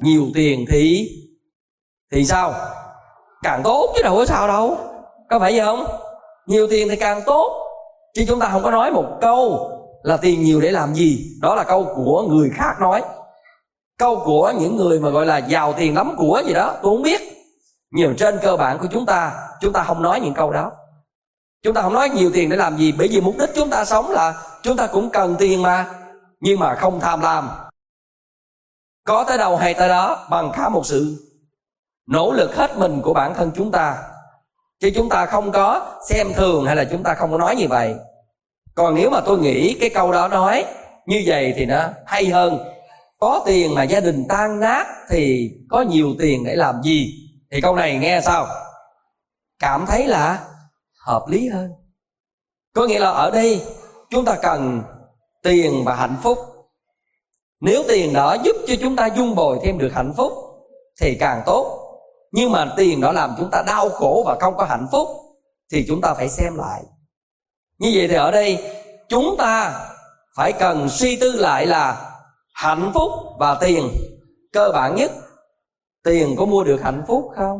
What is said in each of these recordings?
nhiều tiền thì sao? Càng tốt chứ đâu có sao đâu. Có phải vậy không? Nhiều tiền thì càng tốt. Chứ chúng ta không có nói một câu là tiền nhiều để làm gì. Đó là câu của người khác nói. Câu của những người mà gọi là giàu tiền lắm của gì đó, tôi không biết. Nhưng trên cơ bản của chúng ta không nói những câu đó. Chúng ta không nói nhiều tiền để làm gì. Bởi vì mục đích chúng ta sống là chúng ta cũng cần tiền mà. Nhưng mà không tham lam. Có tới đâu hay tới đó, bằng cả một sự nỗ lực hết mình của bản thân chúng ta. Chứ chúng ta không có xem thường hay là chúng ta không có nói như vậy. Còn nếu mà tôi nghĩ cái câu đó nói như vậy thì nó hay hơn. Có tiền mà gia đình tan nát thì có nhiều tiền để làm gì? Thì câu này nghe sao? Cảm thấy là hợp lý hơn. Có nghĩa là ở đây chúng ta cần tiền và hạnh phúc. Nếu tiền đó giúp cho chúng ta dung bồi thêm được hạnh phúc thì càng tốt. Nhưng mà tiền đó làm chúng ta đau khổ và không có hạnh phúc thì chúng ta phải xem lại. Như vậy thì ở đây chúng ta phải cần suy tư lại là hạnh phúc và tiền. Cơ bản nhất, tiền có mua được hạnh phúc không?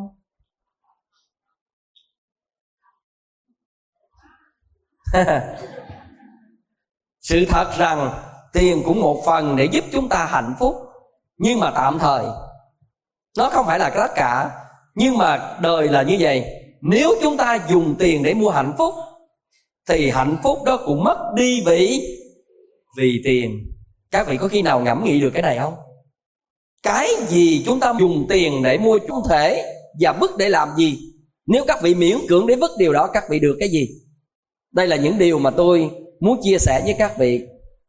Sự thật rằng tiền cũng một phần để giúp chúng ta hạnh phúc, nhưng mà tạm thời. Nó không phải là tất cả. Nhưng mà đời là như vậy. Nếu chúng ta dùng tiền để mua hạnh phúc thì hạnh phúc đó cũng mất đi vì tiền. Các vị có khi nào ngẫm nghĩ được cái này không? Cái gì chúng ta dùng tiền để mua chúng thể và vứt để làm gì? Nếu các vị miễn cưỡng để vứt điều đó, các vị được cái gì? Đây là những điều mà tôi muốn chia sẻ với các vị.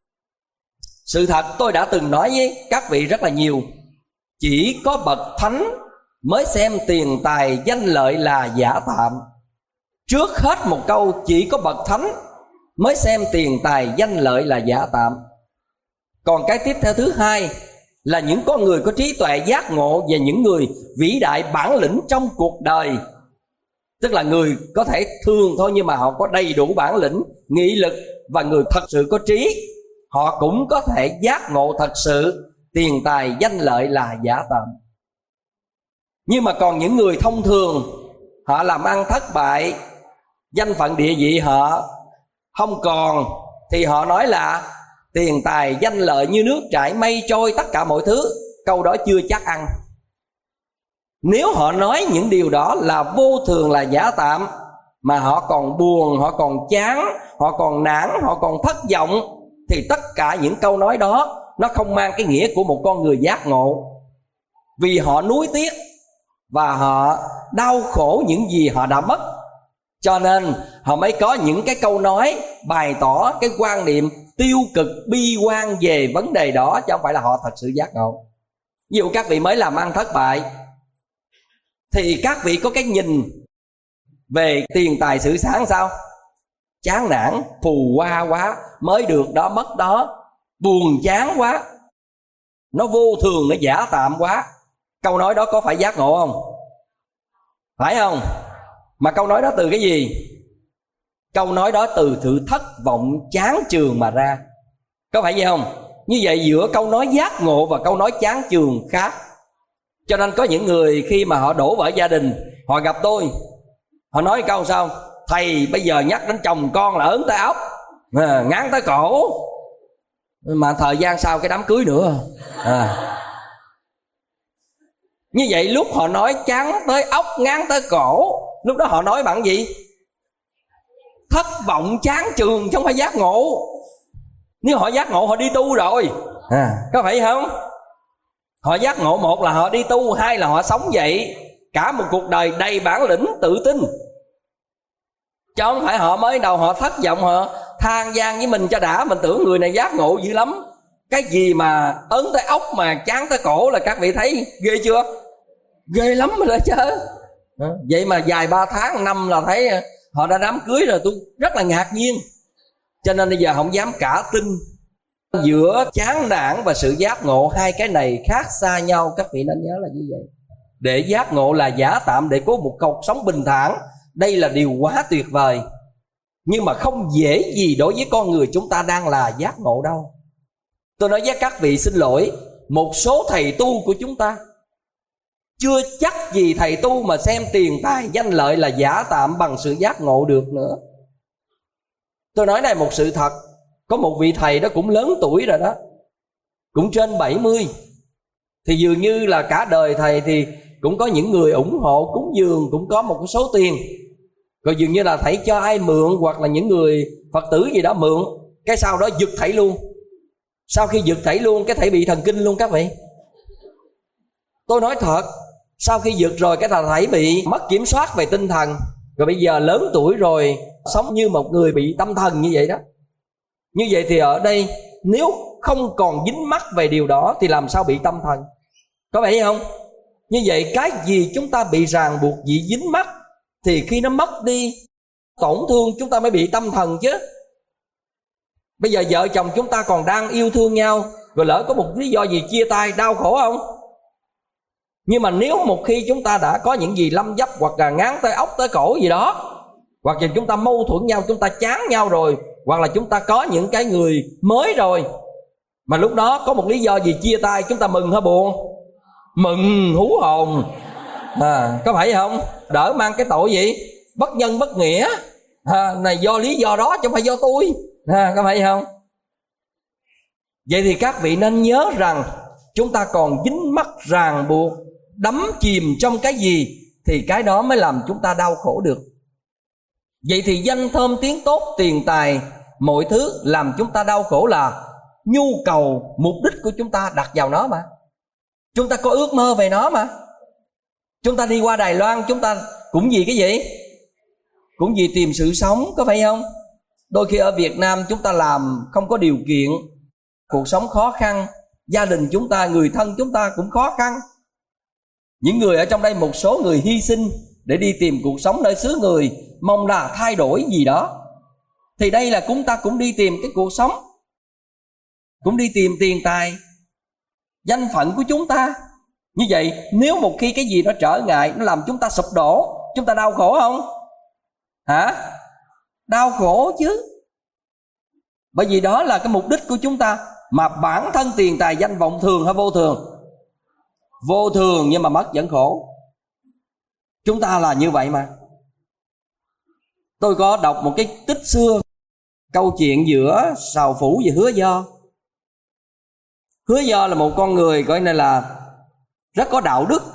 Sự thật tôi đã từng nói với các vị rất là nhiều. Chỉ có bậc thánh mới xem tiền tài danh lợi là giả tạm. Trước hết một câu, chỉ có bậc thánh mới xem tiền tài danh lợi là giả tạm. Còn cái tiếp theo thứ hai là những con người có trí tuệ giác ngộ và những người vĩ đại bản lĩnh trong cuộc đời. Tức là người có thể thường thôi nhưng mà họ có đầy đủ bản lĩnh, nghị lực và người thật sự có trí. Họ cũng có thể giác ngộ thật sự tiền tài danh lợi là giả tạm. Nhưng mà còn những người thông thường, họ làm ăn thất bại, danh phận địa vị họ không còn, thì họ nói là tiền tài danh lợi như nước chảy mây trôi, tất cả mọi thứ. Câu đó chưa chắc ăn. Nếu họ nói những điều đó là vô thường, là giả tạm, mà họ còn buồn, họ còn chán, họ còn nản, họ còn thất vọng, thì tất cả những câu nói đó nó không mang cái nghĩa của một con người giác ngộ. Vì họ nuối tiếc và họ đau khổ những gì họ đã mất, cho nên họ mới có những cái câu nói bày tỏ cái quan niệm tiêu cực bi quan về vấn đề đó, chứ không phải là họ thật sự giác ngộ. Ví dụ các vị mới làm ăn thất bại thì các vị có cái nhìn về tiền tài sự sáng sao? Chán nản, phù hoa quá, mới được đó mất đó, buồn chán quá, nó vô thường, nó giả tạm quá. Câu nói đó có phải giác ngộ không? Phải không? Mà câu nói đó từ cái gì? Câu nói đó từ sự thất vọng chán chường mà ra. Có phải vậy không? Như vậy giữa câu nói giác ngộ và câu nói chán chường khác. Cho nên có những người khi mà họ đổ vỡ gia đình, họ gặp tôi, họ nói câu sao? Thầy bây giờ nhắc đến chồng con là ớn tới óc, ngán tới cổ, mà thời gian sau cái đám cưới nữa. Như vậy lúc họ nói chán tới óc, ngán tới cổ, lúc đó họ nói bằng gì? Thất vọng chán chường, chứ không phải giác ngộ. Nếu họ giác ngộ họ đi tu rồi, có phải không? Họ giác ngộ, một là họ đi tu, hai là họ sống vậy cả một cuộc đời đầy bản lĩnh tự tin. Chứ không phải họ mới đầu họ thất vọng, họ than gian với mình cho đã, mình tưởng người này giác ngộ dữ lắm. Cái gì mà ấn tới ốc mà chán tới cổ là các vị thấy ghê chưa? Ghê lắm rồi đó chứ. Vậy mà vài 3 tháng, năm là thấy họ đã đám cưới rồi, tôi rất là ngạc nhiên. Cho nên bây giờ không dám cả tin. Giữa chán nản và sự giác ngộ, hai cái này khác xa nhau, các vị nên nhớ là như vậy. Để giác ngộ là giả tạm, để có một cuộc sống bình thản, đây là điều quá tuyệt vời. Nhưng mà không dễ gì đối với con người chúng ta đang là giác ngộ đâu. Tôi nói với các vị xin lỗi, một số thầy tu của chúng ta. Chưa chắc gì thầy tu mà xem tiền tài danh lợi là giả tạm bằng sự giác ngộ được nữa. Tôi nói này một sự thật. Có một vị thầy đó cũng lớn tuổi rồi đó, cũng trên 70. Thì dường như là cả đời thầy thì cũng có những người ủng hộ cúng dường, cũng có một số tiền. Rồi dường như là thầy cho ai mượn, hoặc là những người Phật tử gì đó mượn, cái sau đó giật thầy luôn. Sau khi giật thầy luôn, cái thầy bị thần kinh luôn các vị. Tôi nói thật, sau khi giật rồi cái thầy bị mất kiểm soát về tinh thần. Rồi bây giờ lớn tuổi rồi, sống như một người bị tâm thần như vậy đó. Như vậy thì ở đây nếu không còn dính mắc về điều đó thì làm sao bị tâm thần? Có phải không? Như vậy cái gì chúng ta bị ràng buộc, bị dính mắc, thì khi nó mất đi, tổn thương, chúng ta mới bị tâm thần chứ. Bây giờ vợ chồng chúng ta còn đang yêu thương nhau, rồi lỡ có một lý do gì chia tay, đau khổ không? Nhưng mà nếu một khi chúng ta đã có những gì lâm dấp, hoặc là ngán tới ốc tới cổ gì đó, hoặc là chúng ta mâu thuẫn nhau, chúng ta chán nhau rồi, hoặc là chúng ta có những cái người mới rồi, mà lúc đó có một lý do gì chia tay, chúng ta mừng hay buồn? Mừng hú hồn. Có phải không? Đỡ mang cái tội gì? Bất nhân bất nghĩa. Này do lý do đó chứ không phải do tôi. Có phải không? Vậy thì các vị nên nhớ rằng chúng ta còn dính mắc ràng buộc, đắm chìm trong cái gì thì cái đó mới làm chúng ta đau khổ được. Vậy thì danh thơm tiếng tốt, tiền tài, mọi thứ làm chúng ta đau khổ là nhu cầu, mục đích của chúng ta đặt vào nó mà. Chúng ta có ước mơ về nó mà. Chúng ta đi qua Đài Loan, chúng ta cũng vì cái gì? Cũng vì tìm sự sống, có phải không? Đôi khi ở Việt Nam chúng ta làm không có điều kiện, cuộc sống khó khăn, gia đình chúng ta, người thân chúng ta cũng khó khăn. Những người ở trong đây, một số người hy sinh để đi tìm cuộc sống nơi xứ người, mong là thay đổi gì đó. Thì đây là chúng ta cũng đi tìm cái cuộc sống, cũng đi tìm tiền tài, danh phận của chúng ta. Như vậy nếu một khi cái gì nó trở ngại, nó làm chúng ta sụp đổ, chúng ta đau khổ không? Đau khổ chứ. Bởi vì đó là cái mục đích của chúng ta. Mà bản thân tiền tài danh vọng thường hay vô thường? Vô thường, nhưng mà mất vẫn khổ. Chúng ta là như vậy mà. Tôi có đọc một cái tích xưa, câu chuyện giữa Sào Phủ và Hứa Do. Hứa Do là một con người gọi này là rất có đạo đức,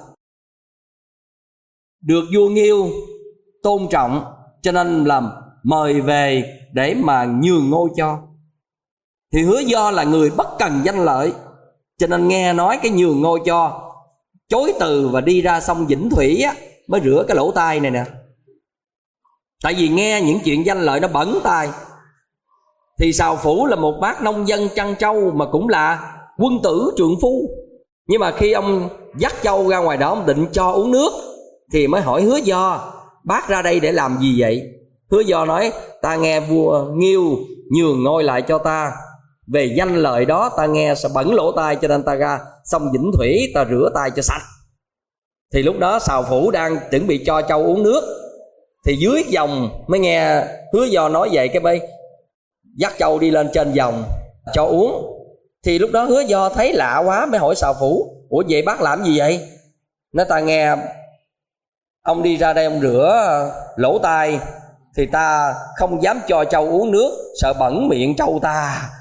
được vua Nghiêu tôn trọng, cho nên làm mời về để mà nhường ngôi cho. Thì Hứa Do là người bất cần danh lợi, cho nên nghe nói cái nhường ngôi cho, chối từ và đi ra sông Vĩnh Thủy á, mới rửa cái lỗ tai này nè. Tại vì nghe những chuyện danh lợi nó bẩn tai. Thì Sào Phủ là một bác nông dân chăn trâu, mà cũng là quân tử trượng phu. Nhưng mà khi ông dắt trâu ra ngoài đó, ông định cho uống nước, thì mới hỏi Hứa Do: bác ra đây để làm gì vậy? Hứa Do nói: ta nghe vua Nghiêu nhường ngôi lại cho ta, về danh lợi đó ta nghe sẽ bẩn lỗ tai, cho nên ta ra sông Vĩnh Thủy ta rửa tay cho sạch. Thì lúc đó Sào Phủ đang chuẩn bị cho trâu uống nước, thì dưới dòng mới nghe Hứa Do nói vậy, cái bây dắt trâu đi lên trên dòng cho uống. Thì lúc đó Hứa Do thấy lạ quá, mới hỏi Sào Phủ: ủa vậy bác làm gì vậy? Nói: ta nghe ông đi ra đây ông rửa lỗ tai, thì ta không dám cho trâu uống nước, sợ bẩn miệng trâu ta.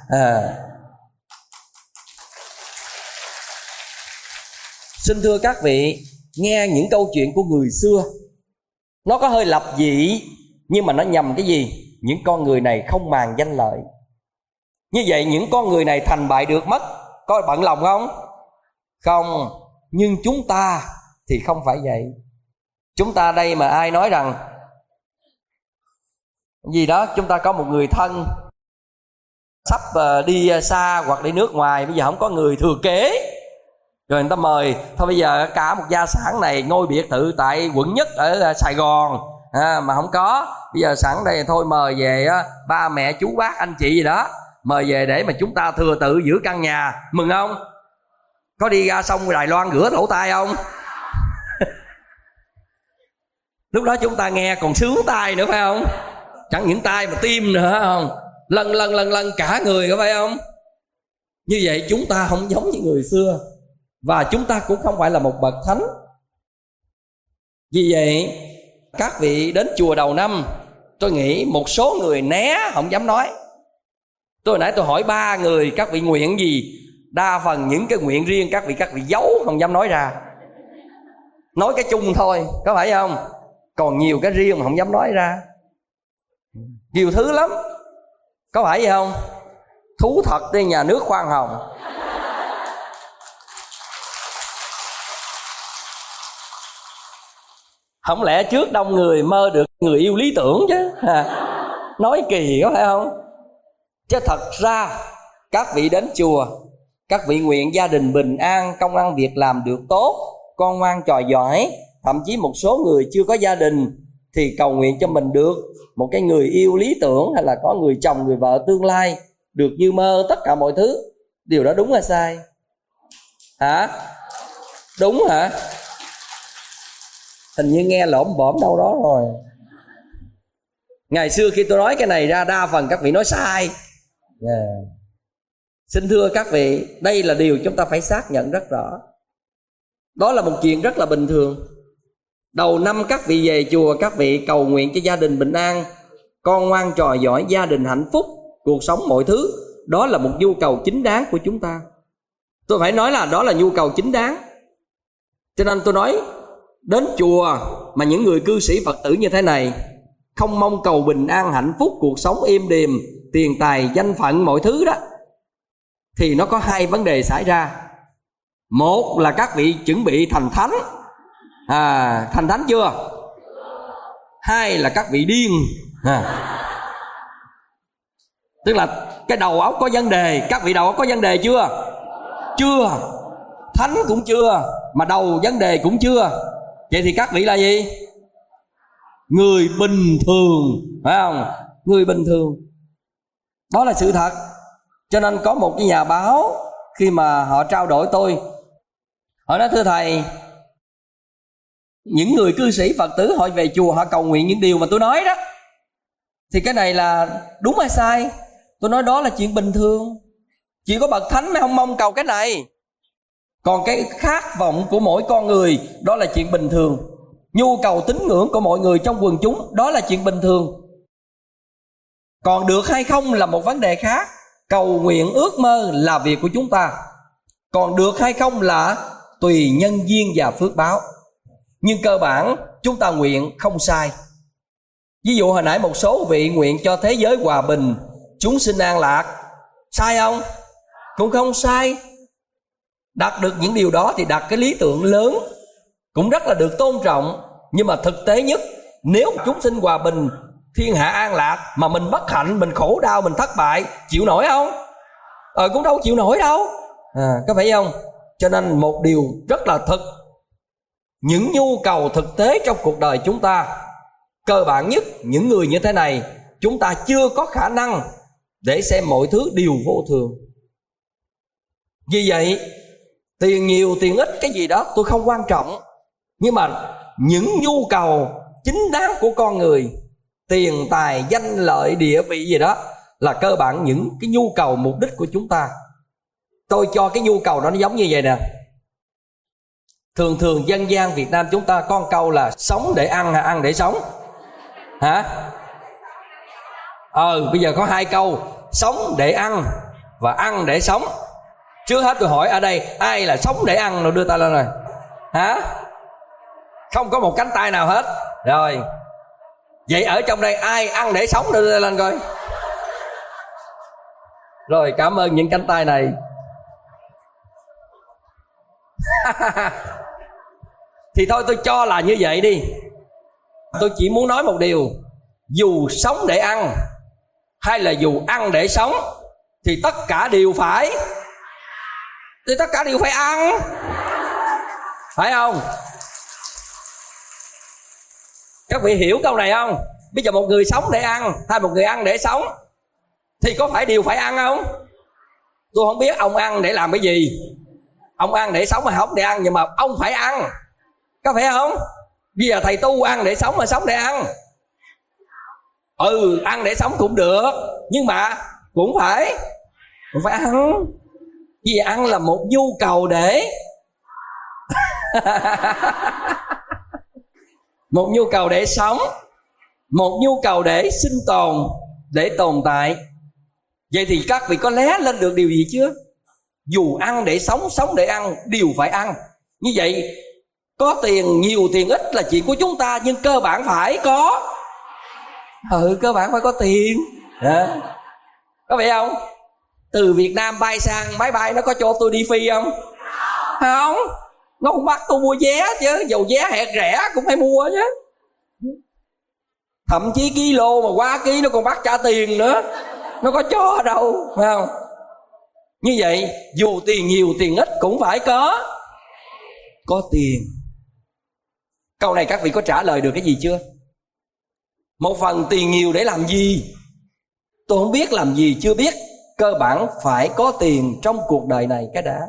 Xin thưa các vị, nghe những câu chuyện của người xưa, nó có hơi lập dị, nhưng mà nó nhằm cái gì? Những con người này không màng danh lợi. Như vậy những con người này thành bại được mất, có bận lòng không? Không. Nhưng chúng ta thì không phải vậy. Chúng ta đây mà ai nói rằng gì đó, chúng ta có một người thân sắp đi xa hoặc đi nước ngoài, bây giờ không có người thừa kế, rồi người ta mời: thôi bây giờ cả một gia sản này, ngôi biệt thự tại quận Nhất ở Sài Gòn mà không có, bây giờ sẵn đây thôi mời về ba mẹ chú bác anh chị gì đó, mời về để mà chúng ta thừa tự giữ căn nhà. Mừng không? Có đi ra sông Đài Loan rửa lỗ tai không? Lúc đó chúng ta nghe còn sướng tai nữa phải không? Chẳng những tai mà tim nữa không? Lân cả người có phải không? Như vậy chúng ta không giống như người xưa, và chúng ta cũng không phải là một bậc thánh. Vì vậy các vị đến chùa đầu năm, tôi nghĩ một số người né không dám nói. Hồi nãy tôi hỏi 3 người các vị nguyện gì, đa phần những cái nguyện riêng các vị giấu không dám nói ra, nói cái chung thôi, có phải không? Còn nhiều cái riêng mà không dám nói ra, nhiều thứ lắm, có phải vậy không? Thú thật đi, nhà nước khoan hồng. Không lẽ trước đông người mơ được người yêu lý tưởng chứ? Nói kỳ có phải không? Chứ thật ra các vị đến chùa, các vị nguyện gia đình bình an, công ăn việc làm được tốt, con ngoan trò giỏi. Thậm chí một số người chưa có gia đình thì cầu nguyện cho mình được một cái người yêu lý tưởng, hay là có người chồng người vợ tương lai được như mơ, tất cả mọi thứ. Điều đó đúng hay sai? Hả? Đúng hả? Hình như nghe lổm bổm đâu đó rồi. Ngày xưa khi tôi nói cái này ra, đa phần các vị nói sai. Xin thưa các vị, đây là điều chúng ta phải xác nhận rất rõ. Đó là một chuyện rất là bình thường. Đầu năm các vị về chùa, các vị cầu nguyện cho gia đình bình an, con ngoan trò giỏi, gia đình hạnh phúc, cuộc sống mọi thứ. Đó là một nhu cầu chính đáng của chúng ta. Tôi phải nói là đó là nhu cầu chính đáng. Cho nên tôi nói, đến chùa mà những người cư sĩ Phật tử như thế này không mong cầu bình an hạnh phúc, cuộc sống êm đềm, tiền tài danh phận mọi thứ đó, thì nó có 2 vấn đề xảy ra. Một là các vị chuẩn bị thành thánh. Thành thánh chưa? 2 là các vị điên. Tức là cái đầu óc có vấn đề. Các vị đầu óc có vấn đề chưa? Chưa. Thánh cũng chưa, mà đầu vấn đề cũng chưa. Vậy thì các vị là gì? Người bình thường, phải không? Người bình thường. Đó là sự thật. Cho nên có một cái nhà báo, khi mà họ trao đổi tôi, họ nói: thưa thầy, những người cư sĩ Phật tử họ về chùa, họ cầu nguyện những điều mà tôi nói đó, thì cái này là đúng hay sai? Tôi nói đó là chuyện bình thường. Chỉ có bậc thánh mới không mong cầu cái này. Còn cái khát vọng của mỗi con người, đó là chuyện bình thường. Nhu cầu tín ngưỡng của mọi người trong quần chúng, đó là chuyện bình thường. Còn được hay không là một vấn đề khác. Cầu nguyện ước mơ là việc của chúng ta, còn được hay không là tùy nhân duyên và phước báo. Nhưng cơ bản chúng ta nguyện không sai. Ví dụ hồi nãy một số vị nguyện cho thế giới hòa bình, chúng sinh an lạc, sai không? Cũng không sai. Đạt được những điều đó thì đạt cái lý tưởng lớn, cũng rất là được tôn trọng. Nhưng mà thực tế nhất, nếu chúng sinh hòa bình, thiên hạ an lạc, mà mình bất hạnh, mình khổ đau, mình thất bại, chịu nổi không? Cũng đâu chịu nổi đâu. Có phải không? Cho nên một điều rất là thực, những nhu cầu thực tế trong cuộc đời chúng ta, cơ bản nhất, những người như thế này, chúng ta chưa có khả năng để xem mọi thứ đều vô thường. Vì vậy, tiền nhiều tiền ít cái gì đó tôi không quan trọng, nhưng mà những nhu cầu chính đáng của con người, tiền tài danh lợi địa vị gì đó, là cơ bản những cái nhu cầu mục đích của chúng ta. Tôi cho cái nhu cầu đó nó giống như vậy nè. Thường dân gian Việt Nam chúng ta có một câu là sống để ăn hay ăn để sống? Hả? Bây giờ có 2 câu, sống để ăn và ăn để sống. Trước hết tôi hỏi ở đây ai là sống để ăn rồi, đưa tay lên rồi. Hả? Không có một cánh tay nào hết. Rồi, vậy ở trong đây ai ăn để sống, đưa tay lên coi. Rồi, cảm ơn những cánh tay này. Thì thôi tôi cho là như vậy đi. Tôi chỉ muốn nói một điều, dù sống để ăn hay là dù ăn để sống, thì tất cả đều phải ăn, phải không? Các vị hiểu câu này không? Bây giờ một người sống để ăn hay một người ăn để sống, thì có phải đều phải ăn không? Tôi không biết ông ăn để làm cái gì, ông ăn để sống hay không để ăn, nhưng mà ông phải ăn, có phải không? Bây giờ thầy tu ăn để sống mà sống để ăn. Ăn để sống cũng được, nhưng mà cũng phải ăn. Vì ăn là một nhu cầu để một nhu cầu để sống, một nhu cầu để sinh tồn, để tồn tại. Vậy thì các vị có lé lên được điều gì chưa? Dù ăn để sống, sống để ăn, đều phải ăn. Như vậy có tiền nhiều tiền ít là chuyện của chúng ta, nhưng cơ bản phải có cơ bản phải có tiền. Có vậy không? Từ Việt Nam bay sang máy bay nó có cho tôi đi phi không? Không. Nó cũng bắt tôi mua vé chứ, dầu vé hẹt rẻ cũng phải mua chứ. Thậm chí kilo mà quá ký nó còn bắt trả tiền nữa, nó có cho đâu, phải không? Như vậy dù tiền nhiều tiền ít cũng phải có tiền. Câu này các vị có trả lời được cái gì chưa? Một phần tiền nhiều để làm gì? Tôi không biết làm gì chưa biết. Cơ bản phải có tiền trong cuộc đời này cái đã.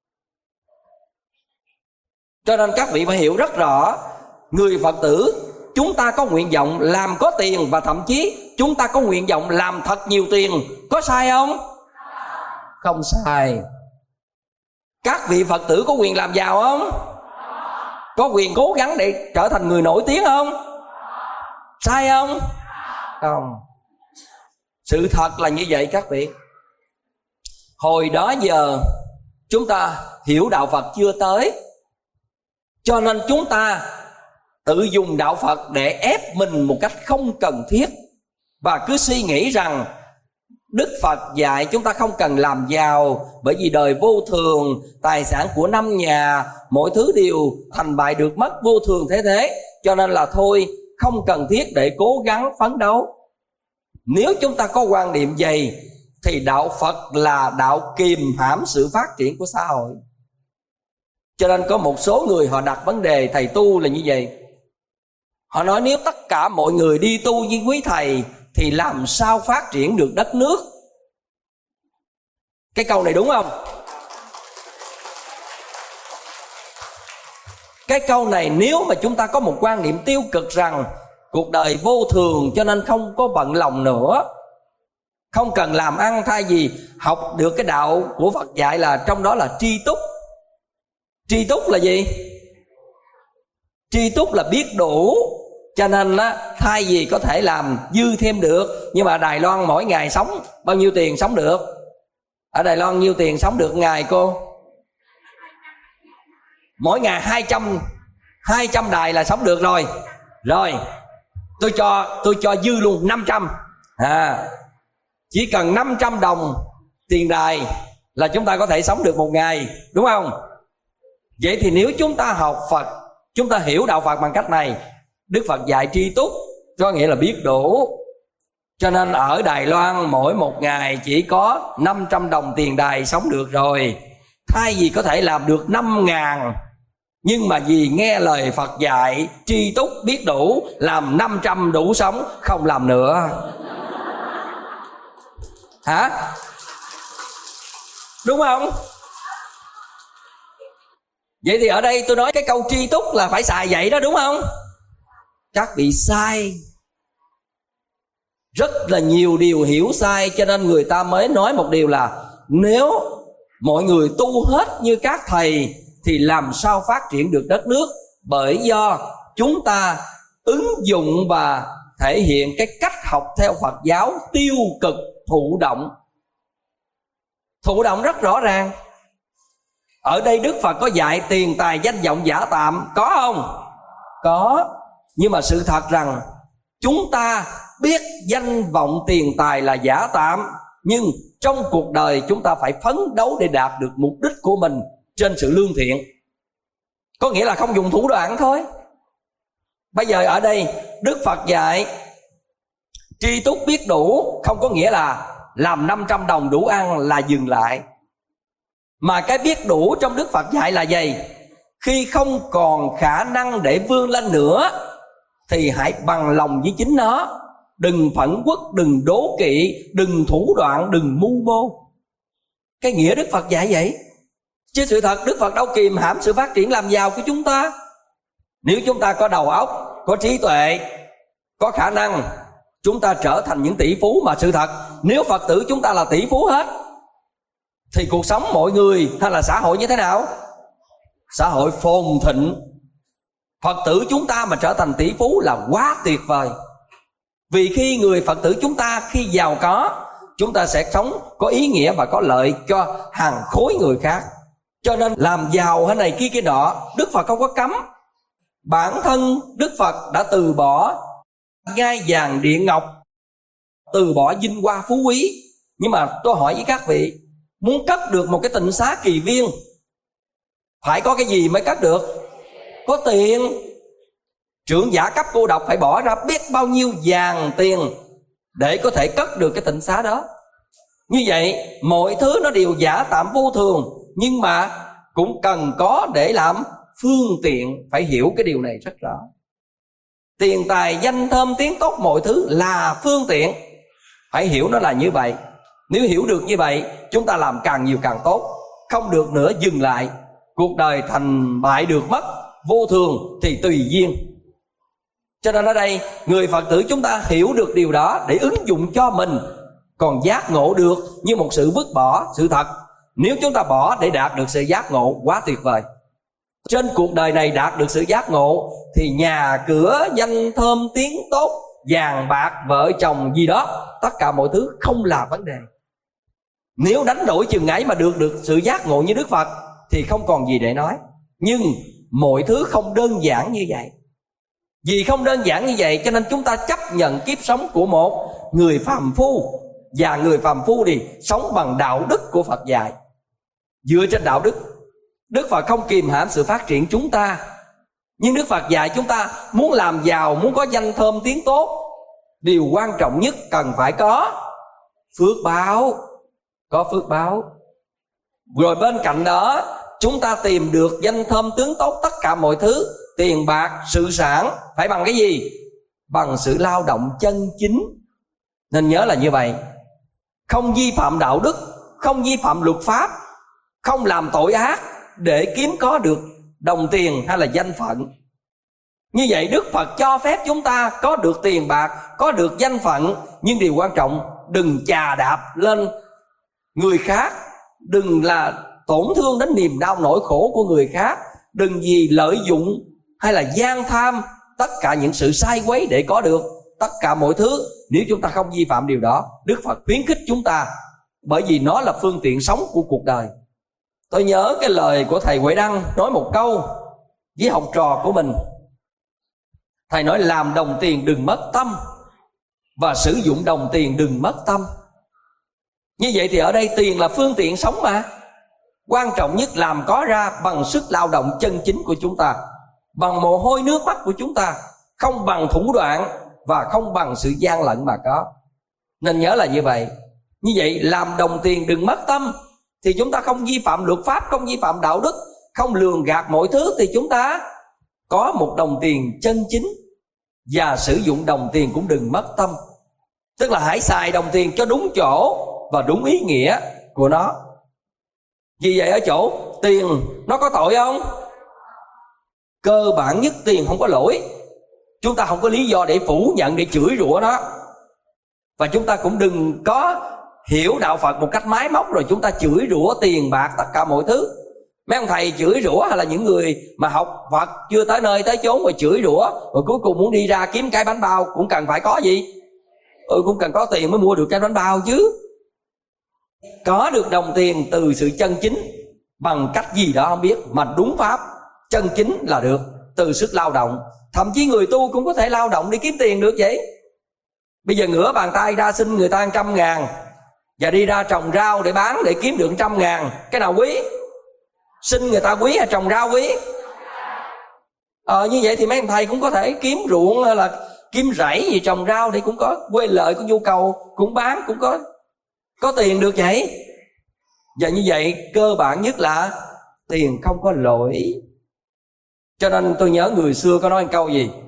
Cho nên các vị phải hiểu rất rõ, người Phật tử chúng ta có nguyện vọng làm có tiền, và thậm chí chúng ta có nguyện vọng làm thật nhiều tiền. Có sai không? Không sai. Các vị Phật tử có quyền làm giàu không? Có quyền cố gắng để trở thành người nổi tiếng không? Sai không? Không. Sự thật là như vậy các vị. Hồi đó giờ chúng ta hiểu đạo Phật chưa tới, cho nên chúng ta tự dùng đạo Phật để ép mình một cách không cần thiết, và cứ suy nghĩ rằng Đức Phật dạy chúng ta không cần làm giàu, bởi vì đời vô thường, tài sản của năm nhà, mọi thứ đều thành bại được mất, vô thường thế, cho nên là thôi không cần thiết để cố gắng phấn đấu. Nếu chúng ta có quan niệm vậy thì đạo Phật là đạo kìm hãm sự phát triển của xã hội. Cho nên có một số người họ đặt vấn đề thầy tu là như vậy. Họ nói nếu tất cả mọi người đi tu như quý thầy thì làm sao phát triển được đất nước? Cái câu này đúng không? Cái câu này nếu mà chúng ta có một quan niệm tiêu cực rằng cuộc đời vô thường cho nên không có bận lòng nữa, không cần làm ăn, thay vì học được cái đạo của Phật dạy là trong đó là tri túc. Tri túc là gì? Tri túc là biết đủ. Cho nên thay vì có thể làm dư thêm được, nhưng mà Đài Loan mỗi ngày sống bao nhiêu tiền sống được? Ở Đài Loan nhiêu tiền sống được ngày cô? Mỗi ngày 200 đài là sống được rồi. Rồi tôi cho dư luôn 500. Chỉ cần 500 đồng tiền đài là chúng ta có thể sống được một ngày, đúng không? Vậy thì nếu chúng ta học Phật, chúng ta hiểu đạo Phật bằng cách này, Đức Phật dạy tri túc có nghĩa là biết đủ. Cho nên ở Đài Loan mỗi một ngày chỉ có 500 đồng tiền đài sống được rồi. Thay vì có thể làm được 5.000, nhưng mà vì nghe lời Phật dạy tri túc biết đủ, làm 500 đủ sống, không làm nữa. Hả? Đúng không? Vậy thì ở đây tôi nói cái câu tri túc là phải xài vậy đó, đúng không? Các vị sai. Rất là nhiều điều hiểu sai, cho nên người ta mới nói một điều là nếu mọi người tu hết như các thầy thì làm sao phát triển được đất nước? Bởi do chúng ta ứng dụng và thể hiện cái cách học theo Phật giáo tiêu cực, thụ động. Thụ động rất rõ ràng. Ở đây Đức Phật có dạy tiền tài danh vọng giả tạm, có không? Có. Nhưng mà sự thật rằng chúng ta biết danh vọng tiền tài là giả tạm, nhưng trong cuộc đời chúng ta phải phấn đấu để đạt được mục đích của mình trên sự lương thiện. Có nghĩa là không dùng thủ đoạn thôi. Bây giờ ở đây Đức Phật dạy tri túc biết đủ, không có nghĩa là làm 500 đồng đủ ăn là dừng lại. Mà cái biết đủ trong Đức Phật dạy là gì? Khi không còn khả năng để vươn lên nữa thì hãy bằng lòng với chính nó. Đừng phẫn uất, đừng đố kỵ, đừng thủ đoạn, đừng mưu mô. Cái nghĩa Đức Phật dạy vậy. Chứ sự thật Đức Phật đâu kìm hãm sự phát triển làm giàu của chúng ta. Nếu chúng ta có đầu óc, có trí tuệ, có khả năng, chúng ta trở thành những tỷ phú. Mà sự thật nếu Phật tử chúng ta là tỷ phú hết, thì cuộc sống mọi người hay là xã hội như thế nào? Xã hội phồn thịnh. Phật tử chúng ta mà trở thành tỷ phú là quá tuyệt vời. Vì khi người Phật tử chúng ta khi giàu có, chúng ta sẽ sống có ý nghĩa và có lợi cho hàng khối người khác. Cho nên làm giàu hay này kia nọ, Đức Phật không có cấm. Bản thân Đức Phật đã từ bỏ ngai vàng điện ngọc, từ bỏ vinh hoa phú quý. Nhưng mà tôi hỏi với các vị, muốn cất được một cái tịnh xá Kỳ Viên phải có cái gì mới cất được? Có tiền. Trưởng giả cấp cô độc phải bỏ ra biết bao nhiêu vàng tiền để có thể cất được cái tịnh xá đó. Như vậy mọi thứ nó đều giả tạm vô thường, nhưng mà cũng cần có để làm phương tiện. Phải hiểu cái điều này rất rõ. Tiền tài danh thơm tiếng tốt mọi thứ là phương tiện. Phải hiểu nó là như vậy. Nếu hiểu được như vậy, chúng ta làm càng nhiều càng tốt. Không được nữa dừng lại. Cuộc đời thành bại được mất, vô thường thì tùy duyên. Cho nên ở đây người Phật tử chúng ta hiểu được điều đó để ứng dụng cho mình. Còn giác ngộ được như một sự vứt bỏ sự thật. Nếu chúng ta bỏ để đạt được sự giác ngộ, quá tuyệt vời. Trên cuộc đời này đạt được sự giác ngộ thì nhà cửa danh thơm tiếng tốt, vàng bạc vợ chồng gì đó, tất cả mọi thứ không là vấn đề. Nếu đánh đổi chừng ấy mà được sự giác ngộ như Đức Phật thì không còn gì để nói. Nhưng mọi thứ không đơn giản như vậy. Vì không đơn giản như vậy cho nên chúng ta chấp nhận kiếp sống của một người phàm phu. Và người phàm phu thì sống bằng đạo đức của Phật dạy. Dựa trên đạo đức, Đức Phật không kìm hãm sự phát triển chúng ta. Nhưng Đức Phật dạy chúng ta muốn làm giàu, muốn có danh thơm tiếng tốt, điều quan trọng nhất cần phải có phước báo. Có phước báo. Rồi bên cạnh đó chúng ta tìm được danh thơm tướng tốt, tất cả mọi thứ, tiền bạc, sự sản, phải bằng cái gì? Bằng sự lao động chân chính. Nên nhớ là như vậy. Không vi phạm đạo đức, không vi phạm luật pháp, không làm tội ác để kiếm có được đồng tiền hay là danh phận. Như vậy Đức Phật cho phép chúng ta có được tiền bạc, có được danh phận. Nhưng điều quan trọng, đừng chà đạp lên người khác. Đừng là tổn thương đến niềm đau nỗi khổ của người khác. Đừng vì lợi dụng hay là gian tham tất cả những sự sai quấy để có được tất cả mọi thứ. Nếu chúng ta không vi phạm điều đó, Đức Phật khuyến khích chúng ta, bởi vì nó là phương tiện sống của cuộc đời. Tôi nhớ cái lời của thầy Huệ Đăng nói một câu với học trò của mình. Thầy nói làm đồng tiền đừng mất tâm, và sử dụng đồng tiền đừng mất tâm. Như vậy thì ở đây tiền là phương tiện sống mà. Quan trọng nhất làm có ra bằng sức lao động chân chính của chúng ta, bằng mồ hôi nước mắt của chúng ta, không bằng thủ đoạn và không bằng sự gian lận mà có. Nên nhớ là như vậy. Như vậy làm đồng tiền đừng mất tâm thì chúng ta không vi phạm luật pháp, không vi phạm đạo đức, không lường gạt mọi thứ, thì chúng ta có một đồng tiền chân chính. Và sử dụng đồng tiền cũng đừng mất tâm. Tức là hãy xài đồng tiền cho đúng chỗ và đúng ý nghĩa của nó. Vì vậy ở chỗ tiền nó có tội không? Cơ bản nhất tiền không có lỗi. Chúng ta không có lý do để phủ nhận, để chửi rủa nó. Và chúng ta cũng đừng có hiểu đạo Phật một cách máy móc rồi chúng ta chửi rủa tiền bạc tất cả mọi thứ. Mấy ông thầy chửi rủa hay là những người mà học Phật chưa tới nơi tới chốn rồi chửi rủa, rồi cuối cùng muốn đi ra kiếm cái bánh bao cũng cần phải có gì? Cũng cần có tiền mới mua được cái bánh bao chứ. Có được đồng tiền từ sự chân chính bằng cách gì đó không biết, mà đúng pháp chân chính là được, từ sức lao động. Thậm chí người tu cũng có thể lao động để kiếm tiền được vậy. Bây giờ ngửa bàn tay ra xin người ta 100.000 và đi ra trồng rau để bán để kiếm được 100.000, cái nào quý? Xin người ta quý hay trồng rau quý? Như vậy thì mấy anh thầy cũng có thể kiếm ruộng hay là kiếm rẫy gì trồng rau thì cũng có quê lợi, có nhu cầu cũng bán, cũng có tiền được vậy. Và như vậy cơ bản nhất là tiền không có lỗi. Cho nên tôi nhớ người xưa có nói một câu gì: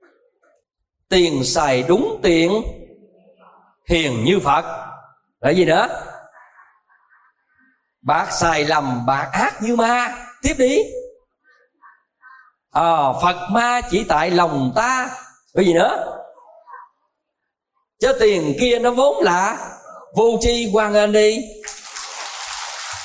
tiền xài đúng tiền, hiền như Phật. Là gì nữa? Bạc xài lầm, bạc ác như ma. Tiếp đi. Phật ma chỉ tại lòng ta. Cái gì nữa? Chứ tiền kia nó vốn là vô tri. Hoan nghênh đi.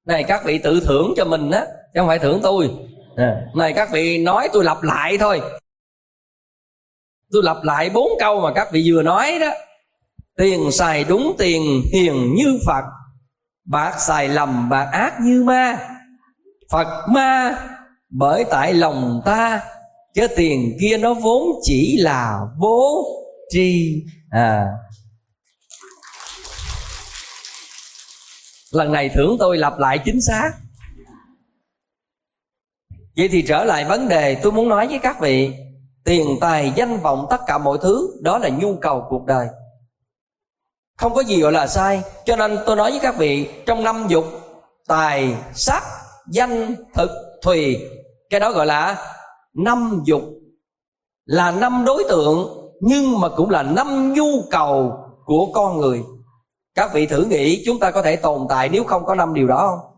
Này các vị tự thưởng cho mình á, chứ không phải thưởng tôi. Này các vị nói tôi lặp lại thôi. Tôi lặp lại 4 câu mà các vị vừa nói đó. Tiền xài đúng tiền hiền như Phật, bạc xài lầm bạc ác như ma. Phật ma bởi tại lòng ta, chứ tiền kia nó vốn chỉ là vô tri. Lần này thưởng tôi lặp lại chính xác. Vậy thì trở lại vấn đề tôi muốn nói với các vị. Tiền tài danh vọng tất cả mọi thứ, đó là nhu cầu cuộc đời, không có gì gọi là sai. Cho nên tôi nói với các vị, trong 5 dục: tài, sắc, danh, thực, thùy, cái đó gọi là 5 dục, là 5 đối tượng, nhưng mà cũng là 5 nhu cầu của con người. Các vị thử nghĩ chúng ta có thể tồn tại nếu không có 5 điều đó không?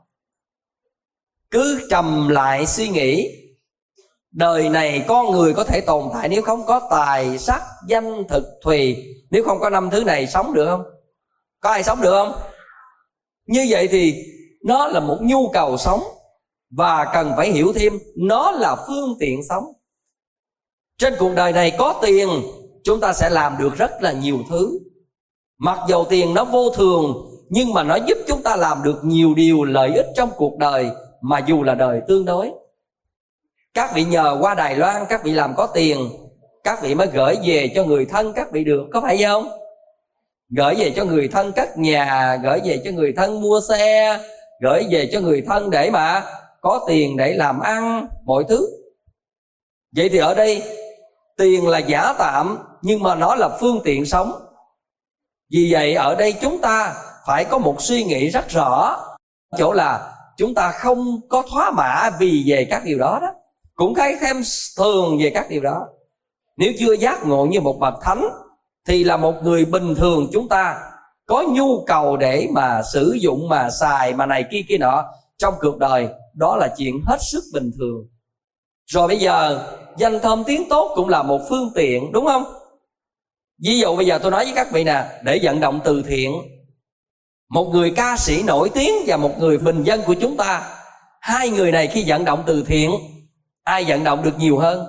Cứ trầm lại suy nghĩ, đời này con người có thể tồn tại nếu không có tài, sắc, danh, thực, thùy, nếu không có 5 thứ này, sống được không? Có ai sống được không? Như vậy thì nó là một nhu cầu sống, và cần phải hiểu thêm nó là phương tiện sống. Trên cuộc đời này có tiền, chúng ta sẽ làm được rất là nhiều thứ. Mặc dầu tiền nó vô thường, nhưng mà nó giúp chúng ta làm được nhiều điều lợi ích trong cuộc đời, mà dù là đời tương đối. Các vị nhờ qua Đài Loan, các vị làm có tiền, các vị mới gửi về cho người thân các vị được, có phải không? Gửi về cho người thân cất nhà, gửi về cho người thân mua xe, gửi về cho người thân để mà có tiền để làm ăn, mọi thứ. Vậy thì ở đây tiền là giả tạm, nhưng mà nó là phương tiện sống. Vì vậy ở đây chúng ta phải có một suy nghĩ rất rõ, chỗ là chúng ta không có thoá mạ vì về các điều đó đó, cũng thấy thêm thường về các điều đó. Nếu chưa giác ngộ như một bậc thánh thì là một người bình thường, chúng ta có nhu cầu để mà sử dụng, mà xài, mà này kia nọ trong cuộc đời, đó là chuyện hết sức bình thường. Rồi bây giờ danh thơm tiếng tốt cũng là một phương tiện, đúng không? Ví dụ bây giờ tôi nói với các vị nè, để vận động từ thiện, một người ca sĩ nổi tiếng và một người bình dân của chúng ta, hai người này khi vận động từ thiện, ai vận động được nhiều hơn?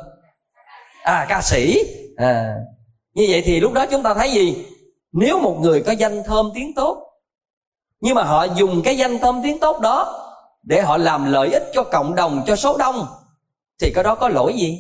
Ca sĩ. Như vậy thì lúc đó chúng ta thấy gì? Nếu một người có danh thơm tiếng tốt, nhưng mà họ dùng cái danh thơm tiếng tốt đó để họ làm lợi ích cho cộng đồng, cho số đông, thì cái đó có lỗi gì?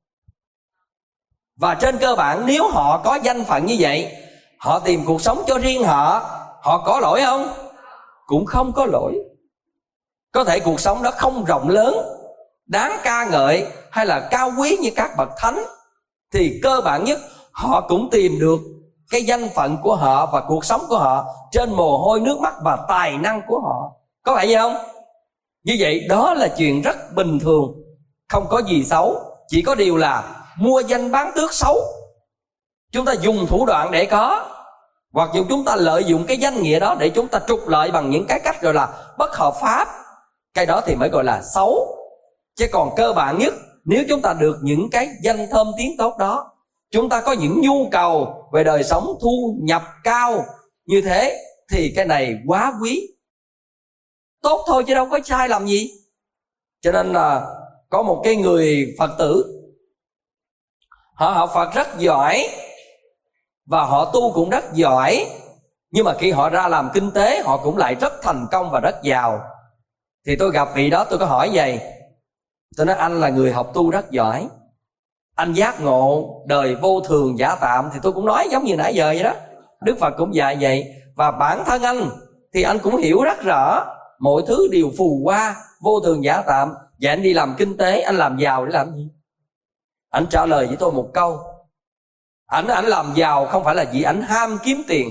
Và trên cơ bản nếu họ có danh phận như vậy, họ tìm cuộc sống cho riêng họ, họ có lỗi không? Cũng không có lỗi. Có thể cuộc sống đó không rộng lớn, đáng ca ngợi hay là cao quý như các bậc thánh, thì cơ bản nhất họ cũng tìm được cái danh phận của họ và cuộc sống của họ trên mồ hôi nước mắt và tài năng của họ. Có phải vậy không? Như vậy đó là chuyện rất bình thường, không có gì xấu. Chỉ có điều là mua danh bán tước xấu. Chúng ta dùng thủ đoạn để có, hoặc dù chúng ta lợi dụng cái danh nghĩa đó để chúng ta trục lợi bằng những cái cách gọi là bất hợp pháp, cái đó thì mới gọi là xấu. Chứ còn cơ bản nhất, nếu chúng ta được những cái danh thơm tiếng tốt đó, chúng ta có những nhu cầu về đời sống thu nhập cao như thế, thì cái này quá quý, tốt thôi chứ đâu có sai làm gì. Cho nên là có một cái người Phật tử, họ học Phật rất giỏi và họ tu cũng rất giỏi, nhưng mà khi họ ra làm kinh tế họ cũng lại rất thành công và rất giàu. Thì tôi gặp vị đó, tôi có hỏi vậy, tôi nói anh là người học tu rất giỏi, anh giác ngộ đời vô thường giả tạm, thì tôi cũng nói giống như nãy giờ vậy đó, Đức Phật cũng dạy vậy. Và bản thân anh thì anh cũng hiểu rất rõ mọi thứ đều phù qua, vô thường giả tạm. Và anh đi làm kinh tế, anh làm giàu để làm gì? Anh trả lời với tôi một câu, anh làm giàu không phải là vì anh ham kiếm tiền,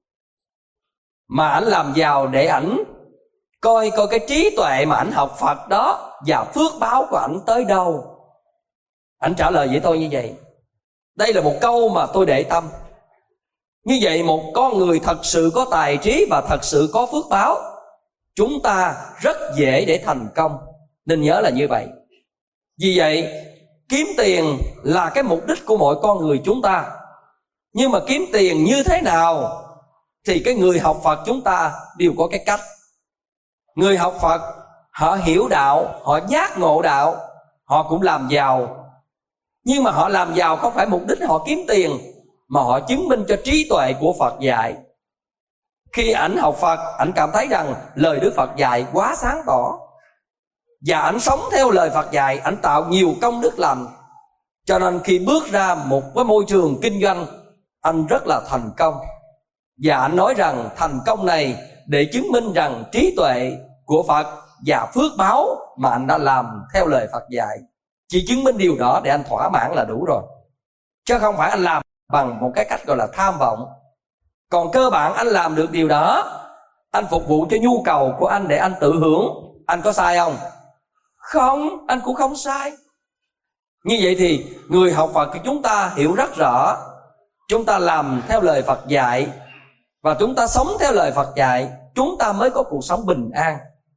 mà anh làm giàu để anh coi cái trí tuệ mà anh học Phật đó và phước báo của anh tới đâu. Anh trả lời với tôi như vậy. Đây là một câu mà tôi để tâm. Như vậy một con người thật sự có tài trí và thật sự có phước báo, chúng ta rất dễ để thành công. Nên nhớ là như vậy. Vì vậy kiếm tiền là cái mục đích của mọi con người chúng ta. Nhưng mà kiếm tiền như thế nào thì cái người học Phật chúng ta đều có cái cách. Người học Phật, họ hiểu đạo, họ giác ngộ đạo, họ cũng làm giàu. Nhưng mà họ làm giàu không phải mục đích họ kiếm tiền, mà họ chứng minh cho trí tuệ của Phật dạy. Khi ảnh học Phật, ảnh cảm thấy rằng lời Đức Phật dạy quá sáng tỏ, và ảnh sống theo lời Phật dạy, ảnh tạo nhiều công đức lành. Cho nên khi bước ra một cái môi trường kinh doanh, anh rất là thành công. Và anh nói rằng thành công này để chứng minh rằng trí tuệ của Phật và phước báo mà anh đã làm theo lời Phật dạy. Chỉ chứng minh điều đó để anh thỏa mãn là đủ rồi, chứ không phải anh làm bằng một cái cách gọi là tham vọng. Còn cơ bản anh làm được điều đó, anh phục vụ cho nhu cầu của anh để anh tự hưởng, anh có sai không? Không, anh cũng không sai. Như vậy thì người học Phật của chúng ta hiểu rất rõ, chúng ta làm theo lời Phật dạy và chúng ta sống theo lời Phật dạy, chúng ta mới có cuộc sống bình an.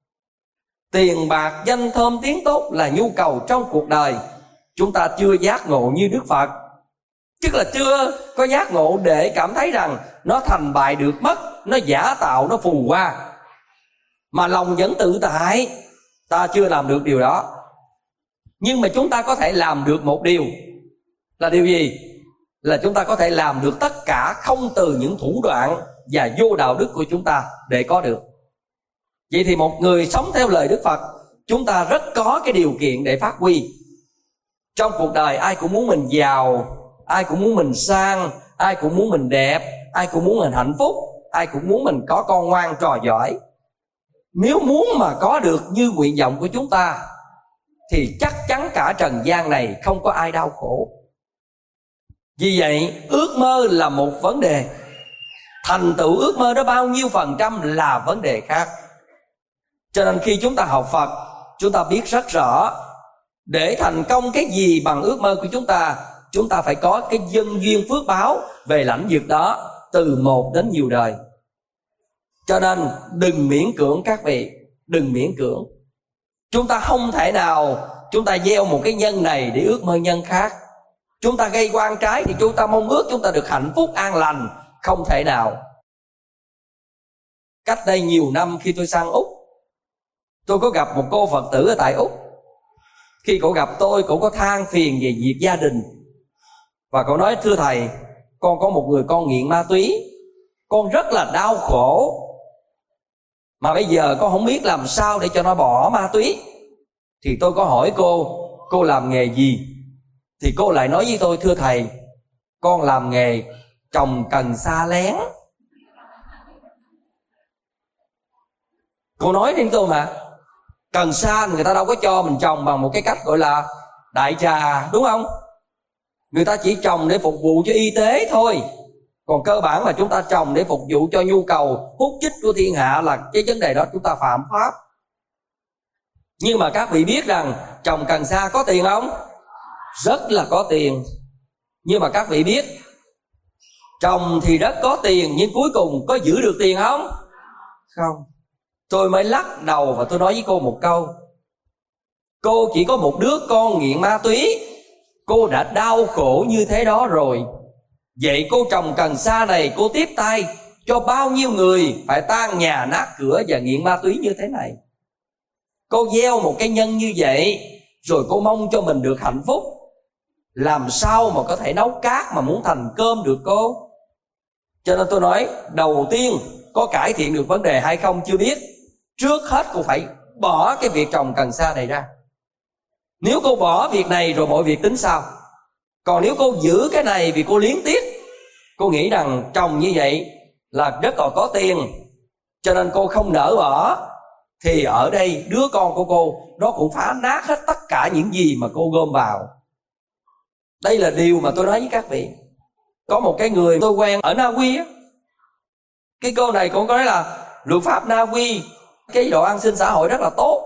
Tiền bạc danh thơm tiếng tốt là nhu cầu trong cuộc đời. Chúng ta chưa giác ngộ như Đức Phật, tức là chưa có giác ngộ để cảm thấy rằng nó thành bại được mất, nó giả tạo, nó phù hoa, mà lòng vẫn tự tại. Ta chưa làm được điều đó. Nhưng mà chúng ta có thể làm được một điều. Là điều gì? Là chúng ta có thể làm được tất cả không từ những thủ đoạn và vô đạo đức của chúng ta để có được. Vậy thì một người sống theo lời Đức Phật, chúng ta rất có cái điều kiện để phát huy. Trong cuộc đời ai cũng muốn mình giàu, ai cũng muốn mình sang, ai cũng muốn mình đẹp, ai cũng muốn mình hạnh phúc, ai cũng muốn mình có con ngoan trò giỏi. Nếu muốn mà có được như nguyện vọng của chúng ta thì chắc chắn cả trần gian này không có ai đau khổ. Vì vậy ước mơ là một vấn đề, thành tựu ước mơ đó bao nhiêu % là vấn đề khác. Cho nên khi chúng ta học Phật, chúng ta biết rất rõ để thành công cái gì bằng ước mơ của chúng ta phải có cái nhân duyên phước báo về lãnh vực đó từ 1 đến nhiều đời. Cho nên đừng miễn cưỡng các vị, đừng miễn cưỡng. Chúng ta không thể nào chúng ta gieo một cái nhân này để ước mơ nhân khác. Chúng ta gây oan trái thì chúng ta mong ước chúng ta được hạnh phúc an lành, không thể nào. Cách đây nhiều năm khi tôi sang Úc, tôi có gặp một cô Phật tử ở tại Úc. Khi cô gặp tôi, cô có than phiền về việc gia đình. Và cô nói: thưa thầy, con có một người con nghiện ma túy, con rất là đau khổ, mà bây giờ con không biết làm sao để cho nó bỏ ma túy. Thì tôi có hỏi cô làm nghề gì? Thì cô lại nói với tôi: thưa thầy, con làm nghề trồng cần sa lén. Cô nói đến tôi mà, cần sa người ta đâu có cho mình trồng bằng một cái cách gọi là đại trà, đúng không? Người ta chỉ trồng để phục vụ cho y tế thôi. Còn cơ bản là chúng ta trồng để phục vụ cho nhu cầu hút chích của thiên hạ, là cái vấn đề đó chúng ta phạm pháp. Nhưng mà các vị biết rằng trồng cần sa có tiền không? Rất là có tiền. Nhưng mà các vị biết, trồng thì rất có tiền, nhưng cuối cùng có giữ được tiền không? Không. Tôi mới lắc đầu và tôi nói với cô một câu: cô chỉ có một đứa con nghiện ma túy, cô đã đau khổ như thế đó rồi. Vậy cô trồng cần sa này, cô tiếp tay cho bao nhiêu người phải tan nhà nát cửa và nghiện ma túy như thế này. Cô gieo một cái nhân như vậy, rồi cô mong cho mình được hạnh phúc, làm sao mà có thể nấu cát mà muốn thành cơm được cô? Cho nên tôi nói, đầu tiên có cải thiện được vấn đề hay không chưa biết. Trước hết cô phải bỏ cái việc trồng cần sa này ra. Nếu cô bỏ việc này rồi mọi việc tính sau. Còn nếu cô giữ cái này vì cô liếng tiếc, cô nghĩ rằng trồng như vậy là rất là có tiền, cho nên cô không nỡ bỏ, thì ở đây đứa con của cô nó cũng phá nát hết tất cả những gì mà cô gom vào. Đây là điều mà tôi nói với các vị. Có một cái người tôi quen ở Na Uy á, cái cô này cũng có nói là luật pháp Na Uy, cái độ an sinh xã hội rất là tốt.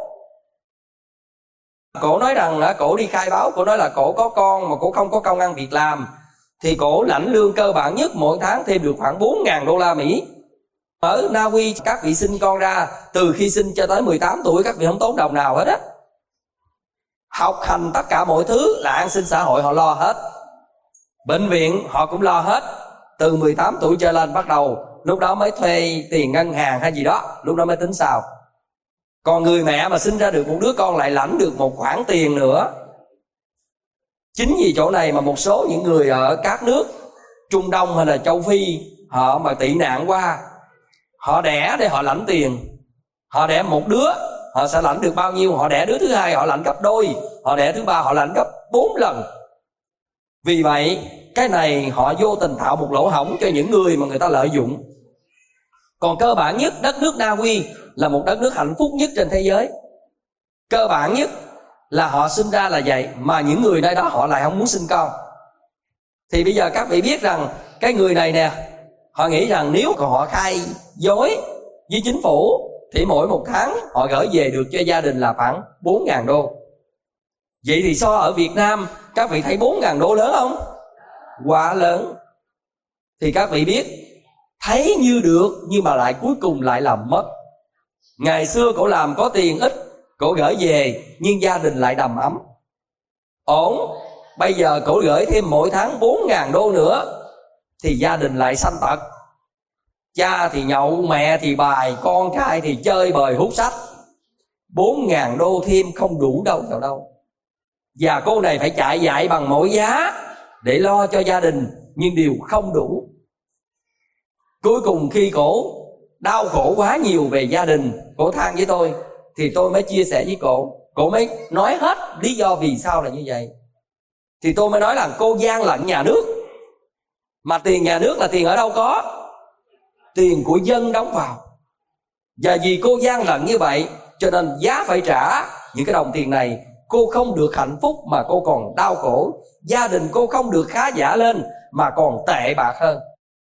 Cổ nói rằng là cổ đi khai báo, cổ nói là cổ có con mà cổ không có công ăn việc làm, thì cổ lãnh lương cơ bản nhất mỗi tháng thêm được khoảng 4.000 đô la Mỹ. Ở Na Uy các vị sinh con ra, từ khi sinh cho tới 18 tuổi các vị không tốn đồng nào hết á. Học hành tất cả mọi thứ là an sinh xã hội họ lo hết. Bệnh viện họ cũng lo hết. Từ 18 tuổi trở lên bắt đầu, lúc đó mới thuê tiền ngân hàng hay gì đó, lúc đó mới tính sao. Còn người mẹ mà sinh ra được một đứa con lại lãnh được một khoản tiền nữa. Chính vì chỗ này mà một số những người ở các nước Trung Đông hay là châu Phi, họ mà tị nạn qua, họ đẻ để họ lãnh tiền. Họ đẻ một đứa họ sẽ lãnh được bao nhiêu, họ đẻ đứa thứ hai họ lãnh gấp đôi, họ đẻ thứ ba họ lãnh gấp 4 lần. Vì vậy cái này họ vô tình tạo một lỗ hổng cho những người mà người ta lợi dụng. Còn cơ bản nhất, đất nước Na Uy là một đất nước hạnh phúc nhất trên thế giới. Cơ bản nhất là họ sinh ra là vậy, mà những người nơi đó họ lại không muốn sinh con. Thì bây giờ các vị biết rằng cái người này nè, họ nghĩ rằng nếu còn họ khai dối với chính phủ thì mỗi một tháng họ gửi về được cho gia đình là khoảng 4.000 đô. Vậy thì so ở Việt Nam, các vị thấy 4.000 đô lớn không? Quá lớn. Thì các vị biết, thấy như được nhưng mà lại cuối cùng lại làm mất. Ngày xưa cổ làm có tiền ít, cổ gửi về nhưng gia đình lại đầm ấm, ổn. Bây giờ cổ gửi thêm mỗi tháng 4.000 đô nữa thì gia đình lại sanh tật. Cha thì nhậu, mẹ thì bài, con trai thì chơi bời hút sách. 4.000 đô thêm không đủ đâu vào đâu. Và cô này phải chạy dại bằng mọi giá để lo cho gia đình, nhưng điều không đủ. Cuối cùng khi cổ đau khổ quá nhiều về gia đình, cổ than với tôi, thì tôi mới chia sẻ với cổ mới nói hết lý do vì sao là như vậy. Thì tôi mới nói là cô gian lận nhà nước. Mà tiền nhà nước là tiền ở đâu có? Tiền của dân đóng vào. Và vì cô gian lận như vậy cho nên giá phải trả những cái đồng tiền này. Cô không được hạnh phúc mà cô còn đau khổ. Gia đình cô không được khá giả lên mà còn tệ bạc hơn.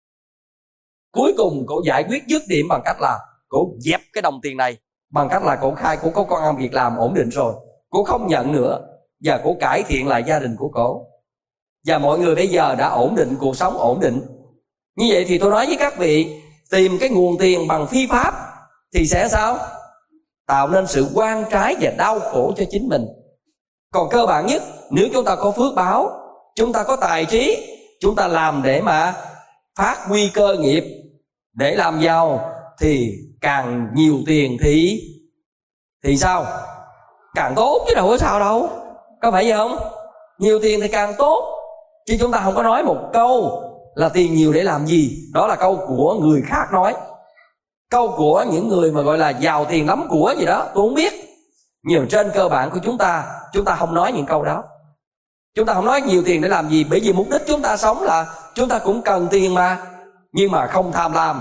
Cuối cùng cổ giải quyết dứt điểm bằng cách là cổ dẹp cái đồng tiền này, bằng cách là cổ khai cổ có công ăn việc làm ổn định rồi, cổ không nhận nữa, và cổ cải thiện lại gia đình của cổ. Và mọi người bây giờ đã ổn định, cuộc sống ổn định. Như vậy thì tôi nói với các vị, tìm cái nguồn tiền bằng phi pháp thì sẽ sao? Tạo nên sự oan trái và đau khổ cho chính mình. Còn cơ bản nhất, nếu chúng ta có phước báo, chúng ta có tài trí, chúng ta làm để mà phát huy cơ nghiệp, để làm giàu, thì càng nhiều tiền thì sao? Càng tốt chứ đâu có sao đâu. Có phải vậy không? Nhiều tiền thì càng tốt. Chứ chúng ta không có nói một câu là tiền nhiều để làm gì. Đó là câu của người khác nói. Câu của những người mà gọi là giàu tiền lắm của gì đó, tôi không biết. Nhưng trên cơ bản của chúng ta không nói những câu đó. Chúng ta không nói nhiều tiền để làm gì. Bởi vì mục đích chúng ta sống là chúng ta cũng cần tiền mà, nhưng mà không tham lam.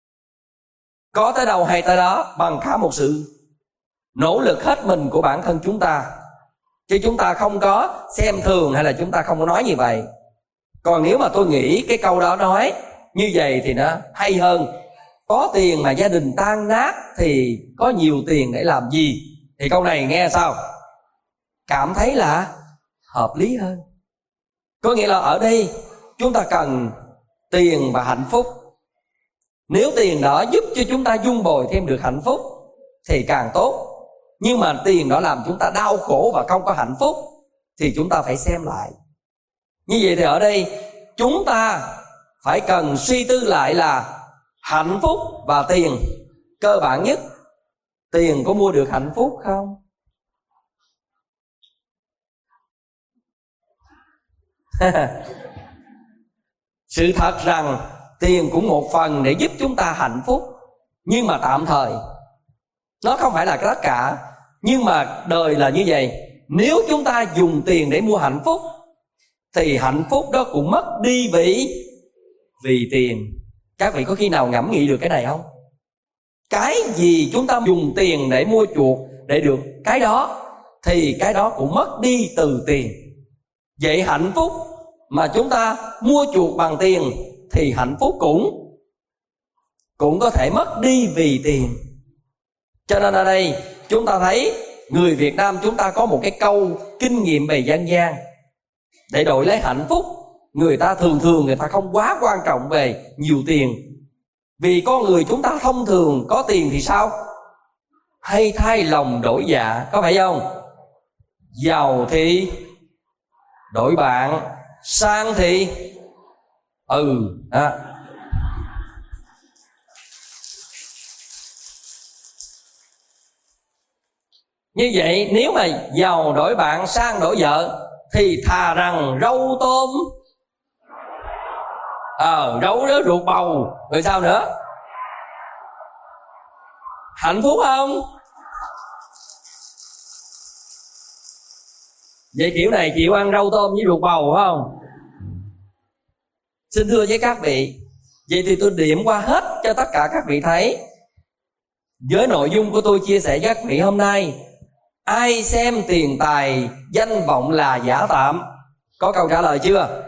Có tới đâu hay tới đó, bằng cả một sự nỗ lực hết mình của bản thân chúng ta. Chứ chúng ta không có xem thường hay là chúng ta không có nói như vậy. Còn nếu mà tôi nghĩ cái câu đó nói như vậy thì nó hay hơn. Có tiền mà gia đình tan nát thì có nhiều tiền để làm gì? Thì câu này nghe sao? Cảm thấy là hợp lý hơn. Có nghĩa là ở đây chúng ta cần tiền và hạnh phúc. Nếu tiền đó giúp cho chúng ta dung bồi thêm được hạnh phúc thì càng tốt. Nhưng mà tiền đó làm chúng ta đau khổ và không có hạnh phúc thì chúng ta phải xem lại. Như vậy thì ở đây chúng ta phải cần suy tư lại là hạnh phúc và tiền. Cơ bản nhất, tiền có mua được hạnh phúc không? Sự thật rằng tiền cũng một phần để giúp chúng ta hạnh phúc, nhưng mà tạm thời. Nó không phải là tất cả. Nhưng mà đời là như vậy. Nếu chúng ta dùng tiền để mua hạnh phúc thì hạnh phúc đó cũng mất đi vì tiền. Các vị có khi nào ngẫm nghĩ được cái này không? Cái gì chúng ta dùng tiền để mua chuộc để được cái đó thì cái đó cũng mất đi từ tiền. Vậy hạnh phúc mà chúng ta mua chuộc bằng tiền thì hạnh phúc cũng có thể mất đi vì tiền. Cho nên ở đây chúng ta thấy người Việt Nam chúng ta có một cái câu kinh nghiệm về dân gian. Để đổi lấy hạnh phúc, người ta thường người ta không quá quan trọng về nhiều tiền. Vì con người chúng ta thông thường có tiền thì sao? Hay thay lòng đổi dạ, có phải không? Giàu thì đổi bạn, sang thì Như vậy nếu mà giàu đổi bạn, sang đổi vợ, thì thà rằng rau tôm rau đó ruột bầu, rồi sao nữa? Hạnh phúc không? Vậy kiểu này chịu ăn rau tôm với ruột bầu phải không? Xin thưa với các vị, vậy thì tôi điểm qua hết cho tất cả các vị thấy. Với nội dung của tôi chia sẻ với các vị hôm nay, ai xem tiền tài danh vọng là giả tạm? Có câu trả lời chưa?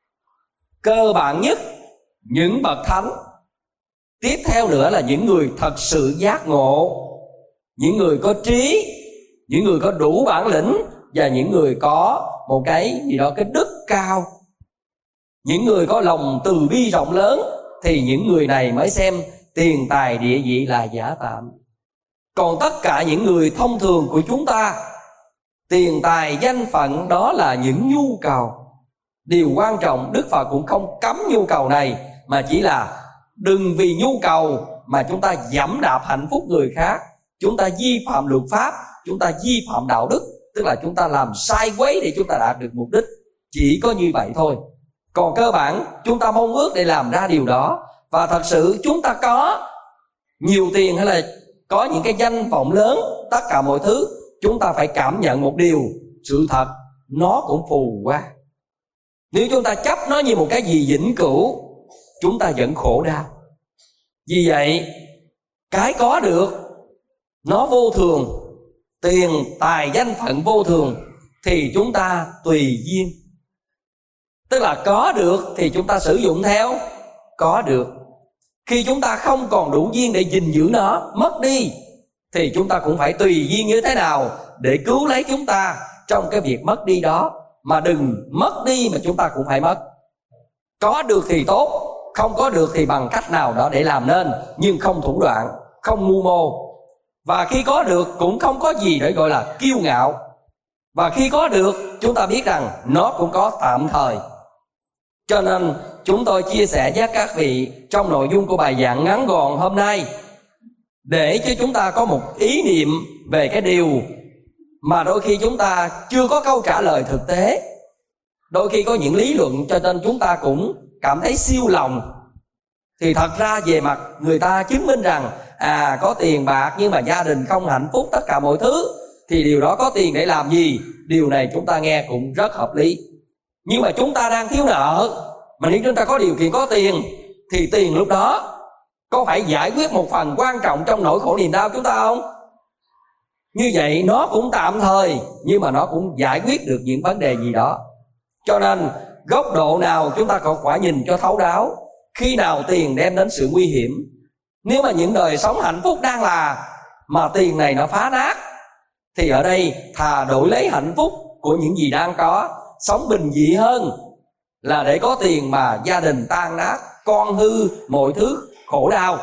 Cơ bản nhất, những bậc thánh. Tiếp theo nữa là những người thật sự giác ngộ, những người có trí, những người có đủ bản lĩnh, và những người có một cái gì đó, cái đức cao, những người có lòng từ bi rộng lớn, thì những người này mới xem tiền tài địa vị là giả tạm. Còn tất cả những người thông thường của chúng ta, tiền tài danh phận đó là những nhu cầu. Điều quan trọng, Đức Phật cũng không cấm nhu cầu này, mà chỉ là đừng vì nhu cầu mà chúng ta giẫm đạp hạnh phúc người khác, chúng ta vi phạm luật pháp, chúng ta vi phạm đạo đức, tức là chúng ta làm sai quấy để chúng ta đạt được mục đích. Chỉ có như vậy thôi. Còn cơ bản chúng ta mong ước để làm ra điều đó, và thật sự chúng ta có nhiều tiền hay là có những cái danh vọng lớn, tất cả mọi thứ, chúng ta phải cảm nhận một điều, sự thật nó cũng phù qua. Nếu chúng ta chấp nó như một cái gì vĩnh cửu, chúng ta vẫn khổ đau. Vì vậy, cái có được nó vô thường, tiền tài danh phận vô thường, thì chúng ta tùy duyên. Tức là có được thì chúng ta sử dụng theo có được. Khi chúng ta không còn đủ duyên để gìn giữ nó, mất đi, thì chúng ta cũng phải tùy duyên như thế nào để cứu lấy chúng ta trong cái việc mất đi đó. Mà đừng mất đi mà chúng ta cũng phải mất. Có được thì tốt, không có được thì bằng cách nào đó để làm nên, nhưng không thủ đoạn, không mưu mô. Và khi có được cũng không có gì để gọi là kiêu ngạo. Và khi có được, chúng ta biết rằng nó cũng có tạm thời. Cho nên chúng tôi chia sẻ với các vị trong nội dung của bài giảng ngắn gọn hôm nay, để cho chúng ta có một ý niệm về cái điều mà đôi khi chúng ta chưa có câu trả lời thực tế. Đôi khi có những lý luận cho nên chúng ta cũng cảm thấy siêu lòng. Thì thật ra về mặt người ta chứng minh rằng có tiền bạc nhưng mà gia đình không hạnh phúc, tất cả mọi thứ, thì điều đó có tiền để làm gì? Điều này chúng ta nghe cũng rất hợp lý. Nhưng mà chúng ta đang thiếu nợ, mà nếu chúng ta có điều kiện có tiền, thì tiền lúc đó có phải giải quyết một phần quan trọng trong nỗi khổ niềm đau chúng ta không? Như vậy nó cũng tạm thời, nhưng mà nó cũng giải quyết được những vấn đề gì đó. Cho nên góc độ nào chúng ta còn phải nhìn cho thấu đáo. Khi nào tiền đem đến sự nguy hiểm? Nếu mà những đời sống hạnh phúc đang là mà tiền này nó phá nát, thì ở đây thà đổi lấy hạnh phúc của những gì đang có, sống bình dị hơn là để có tiền mà gia đình tan nát, con hư, mọi thứ khổ đau.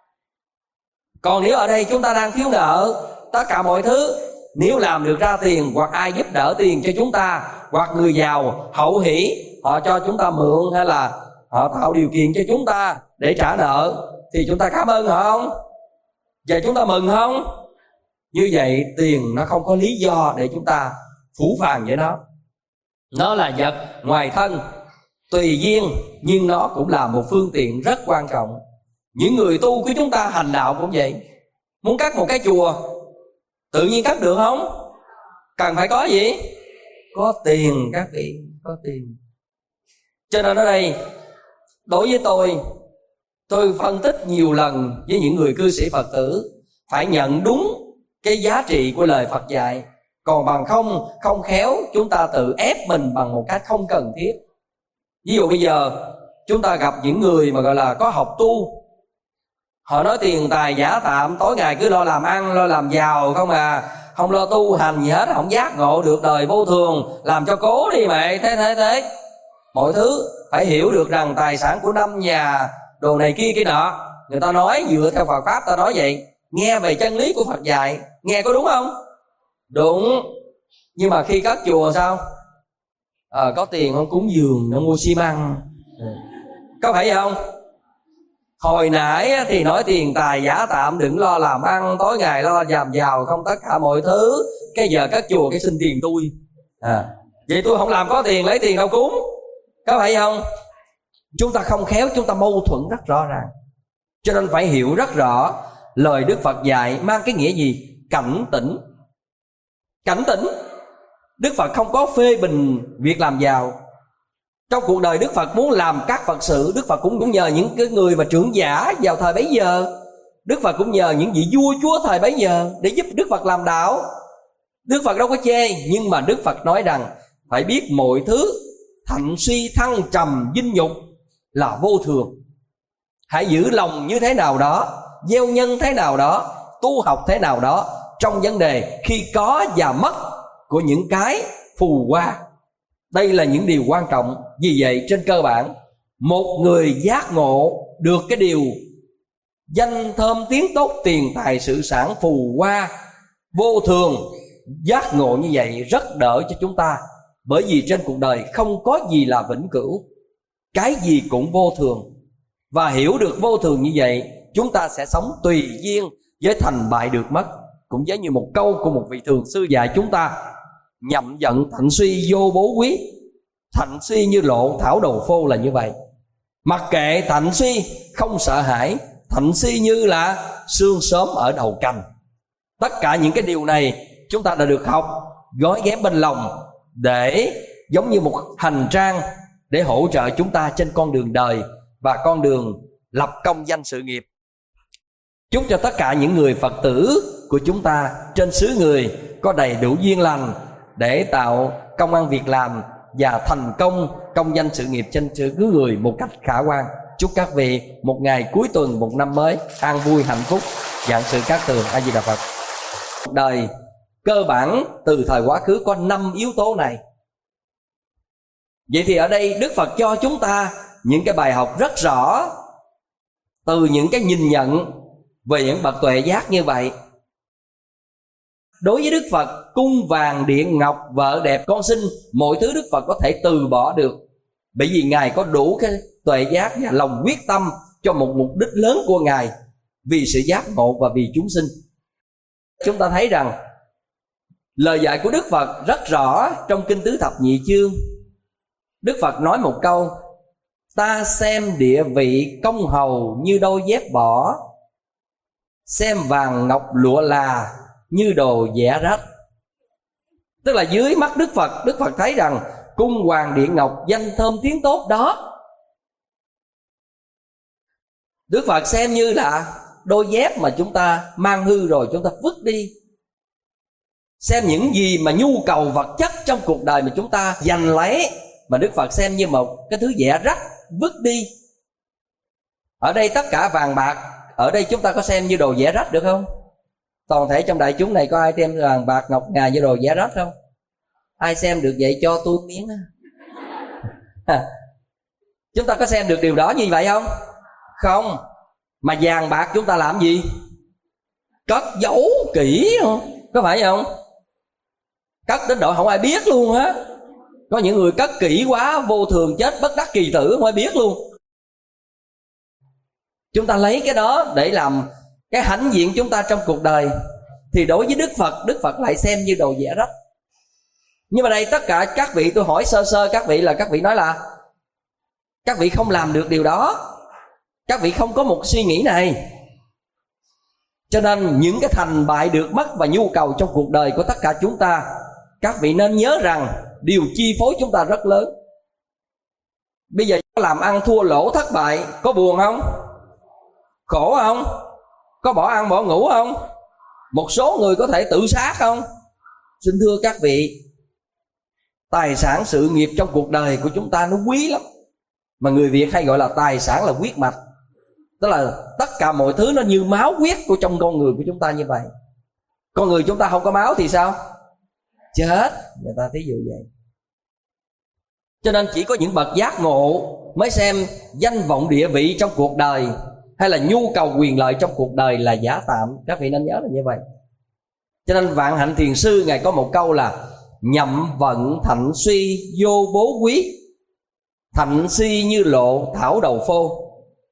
Còn nếu ở đây chúng ta đang thiếu nợ, tất cả mọi thứ, nếu làm được ra tiền, hoặc ai giúp đỡ tiền cho chúng ta, hoặc người giàu hậu hỷ họ cho chúng ta mượn, hay là họ tạo điều kiện cho chúng ta để trả nợ, thì chúng ta cảm ơn họ không? Và chúng ta mừng không? Như vậy tiền nó không có lý do để chúng ta phũ phàng với nó. Nó là vật ngoài thân, tùy duyên, nhưng nó cũng là một phương tiện rất quan trọng. Những người tu của chúng ta hành đạo cũng vậy. Muốn cắt một cái chùa tự nhiên cắt được không? Cần phải có gì? Có tiền các vị, có tiền. Cho nên ở đây, đối với tôi phân tích nhiều lần với những người cư sĩ Phật tử, phải nhận đúng cái giá trị của lời Phật dạy. Còn bằng không khéo, chúng ta tự ép mình bằng một cách không cần thiết. Ví dụ bây giờ chúng ta gặp những người mà gọi là có học tu, họ nói tiền tài giả tạm, tối ngày cứ lo làm ăn, lo làm giàu không à, không lo tu hành gì hết, không giác ngộ được đời vô thường, làm cho cố đi mẹ, thế. Mọi thứ phải hiểu được rằng tài sản của năm nhà, đồ này kia nọ, người ta nói dựa theo Phật Pháp, ta nói vậy. Nghe về chân lý của Phật dạy, nghe có đúng không? Đúng. Nhưng mà khi cất chùa sao? Có tiền không cúng dường, nó mua xi măng, có phải vậy không? Hồi nãy thì nói tiền tài giả tạm, đừng lo làm ăn, tối ngày lo làm giàu không tất cả mọi thứ. Cái giờ các chùa cái xin tiền tôi, vậy tôi không làm có tiền, lấy tiền đâu cúng, có phải không? Chúng ta không khéo, chúng ta mâu thuẫn rất rõ ràng. Cho nên phải hiểu rất rõ lời Đức Phật dạy mang cái nghĩa gì? Cảnh tỉnh. Cảnh tỉnh. Đức Phật không có phê bình việc làm giàu. Trong cuộc đời Đức Phật muốn làm các Phật sự, Đức Phật cũng nhờ những cái người mà trưởng giả vào thời bấy giờ. Đức Phật cũng nhờ những vị vua chúa thời bấy giờ để giúp Đức Phật làm đạo. Đức Phật đâu có chê, nhưng mà Đức Phật nói rằng phải biết mọi thứ thạnh suy thăng trầm vinh nhục là vô thường. Hãy giữ lòng như thế nào đó, gieo nhân thế nào đó, tu học thế nào đó, trong vấn đề khi có và mất của những cái phù hoa. Đây là những điều quan trọng. Vì vậy trên cơ bản, một người giác ngộ được cái điều danh thơm tiếng tốt, tiền tài sự sản phù hoa vô thường, giác ngộ như vậy rất đỡ cho chúng ta. Bởi vì trên cuộc đời không có gì là vĩnh cửu, cái gì cũng vô thường. Và hiểu được vô thường như vậy, chúng ta sẽ sống tùy duyên với thành bại được mất. Cũng giống như một câu của một vị thường sư dạy chúng ta: nhậm giận thạnh suy vô bố quý. Thạnh suy như lộ thảo đầu phô là như vậy. Mặc kệ thạnh suy, không sợ hãi. Thạnh suy như là sương sớm ở đầu cành. Tất cả những cái điều này chúng ta đã được học, gói ghém bên lòng, để giống như một hành trang để hỗ trợ chúng ta trên con đường đời và con đường lập công danh sự nghiệp. Chúc cho tất cả những người Phật tử của chúng ta trên xứ người có đầy đủ duyên lành để tạo công ăn việc làm và thành công công danh sự nghiệp trên xứ người một cách khả quan. Chúc các vị một ngày cuối tuần, một năm mới an vui hạnh phúc, vạn sự cát tường. A Di Đà Phật. Cuộc đời cơ bản từ thời quá khứ có 5 yếu tố này. Vậy thì ở đây Đức Phật cho chúng ta những cái bài học rất rõ từ những cái nhìn nhận về những bậc tuệ giác như vậy. Đối với Đức Phật, cung vàng điện ngọc, vợ đẹp con xinh, mọi thứ Đức Phật có thể từ bỏ được, bởi vì Ngài có đủ cái tuệ giác và lòng quyết tâm cho một mục đích lớn của Ngài, vì sự giác ngộ và vì chúng sinh. Chúng ta thấy rằng lời dạy của Đức Phật rất rõ trong Kinh Tứ Thập Nhị Chương. Đức Phật nói một câu: ta xem địa vị công hầu như đôi dép bỏ, xem vàng ngọc lụa là như đồ vẽ rách. Tức là dưới mắt Đức Phật thấy rằng cung hoàng điện ngọc, danh thơm tiếng tốt đó, Đức Phật xem như là đôi dép mà chúng ta mang hư rồi chúng ta vứt đi. Xem những gì mà nhu cầu vật chất trong cuộc đời mà chúng ta giành lấy, mà Đức Phật xem như một cái thứ vẽ rách, vứt đi. Ở đây tất cả vàng bạc, ở đây chúng ta có xem như đồ vẽ rách được không? Toàn thể trong đại chúng này có ai xem vàng bạc ngọc ngà như đồ vẽ rách không? Ai xem được vậy cho tôi miếng. Chúng ta có xem được điều đó như vậy không? Không. Mà vàng bạc chúng ta làm gì? Cất giấu kỹ không? Có phải không? Cất đến độ không ai biết luôn á. Có những người cất kỹ quá, vô thường chết bất đắc kỳ tử, không ai biết luôn. Chúng ta lấy cái đó để làm cái hãnh diện chúng ta trong cuộc đời. Thì đối với Đức Phật lại xem như đồ vẽ rách. Nhưng mà đây tất cả các vị, tôi hỏi sơ sơ các vị, là các vị nói là các vị không làm được điều đó. Các vị không có một suy nghĩ này. Cho nên những cái thành bại được mất và nhu cầu trong cuộc đời của tất cả chúng ta, các vị nên nhớ rằng điều chi phối chúng ta rất lớn. Bây giờ làm ăn thua lỗ thất bại, có buồn không? Khổ không? Có bỏ ăn bỏ ngủ không? Một số người có thể tự sát không? Xin thưa các vị, tài sản sự nghiệp trong cuộc đời của chúng ta nó quý lắm. Mà người Việt hay gọi là tài sản là huyết mạch. Tức là tất cả mọi thứ nó như máu huyết của trong con người của chúng ta như vậy. Con người chúng ta không có máu thì sao? Chết. Người ta thí dụ vậy. Cho nên chỉ có những bậc giác ngộ mới xem danh vọng địa vị trong cuộc đời hay là nhu cầu quyền lợi trong cuộc đời là giả tạm. Các vị nên nhớ là như vậy. Cho nên Vạn Hạnh Thiền Sư Ngài có một câu là: nhậm vận thạnh suy vô bố quý, thạnh suy như lộ thảo đầu phô.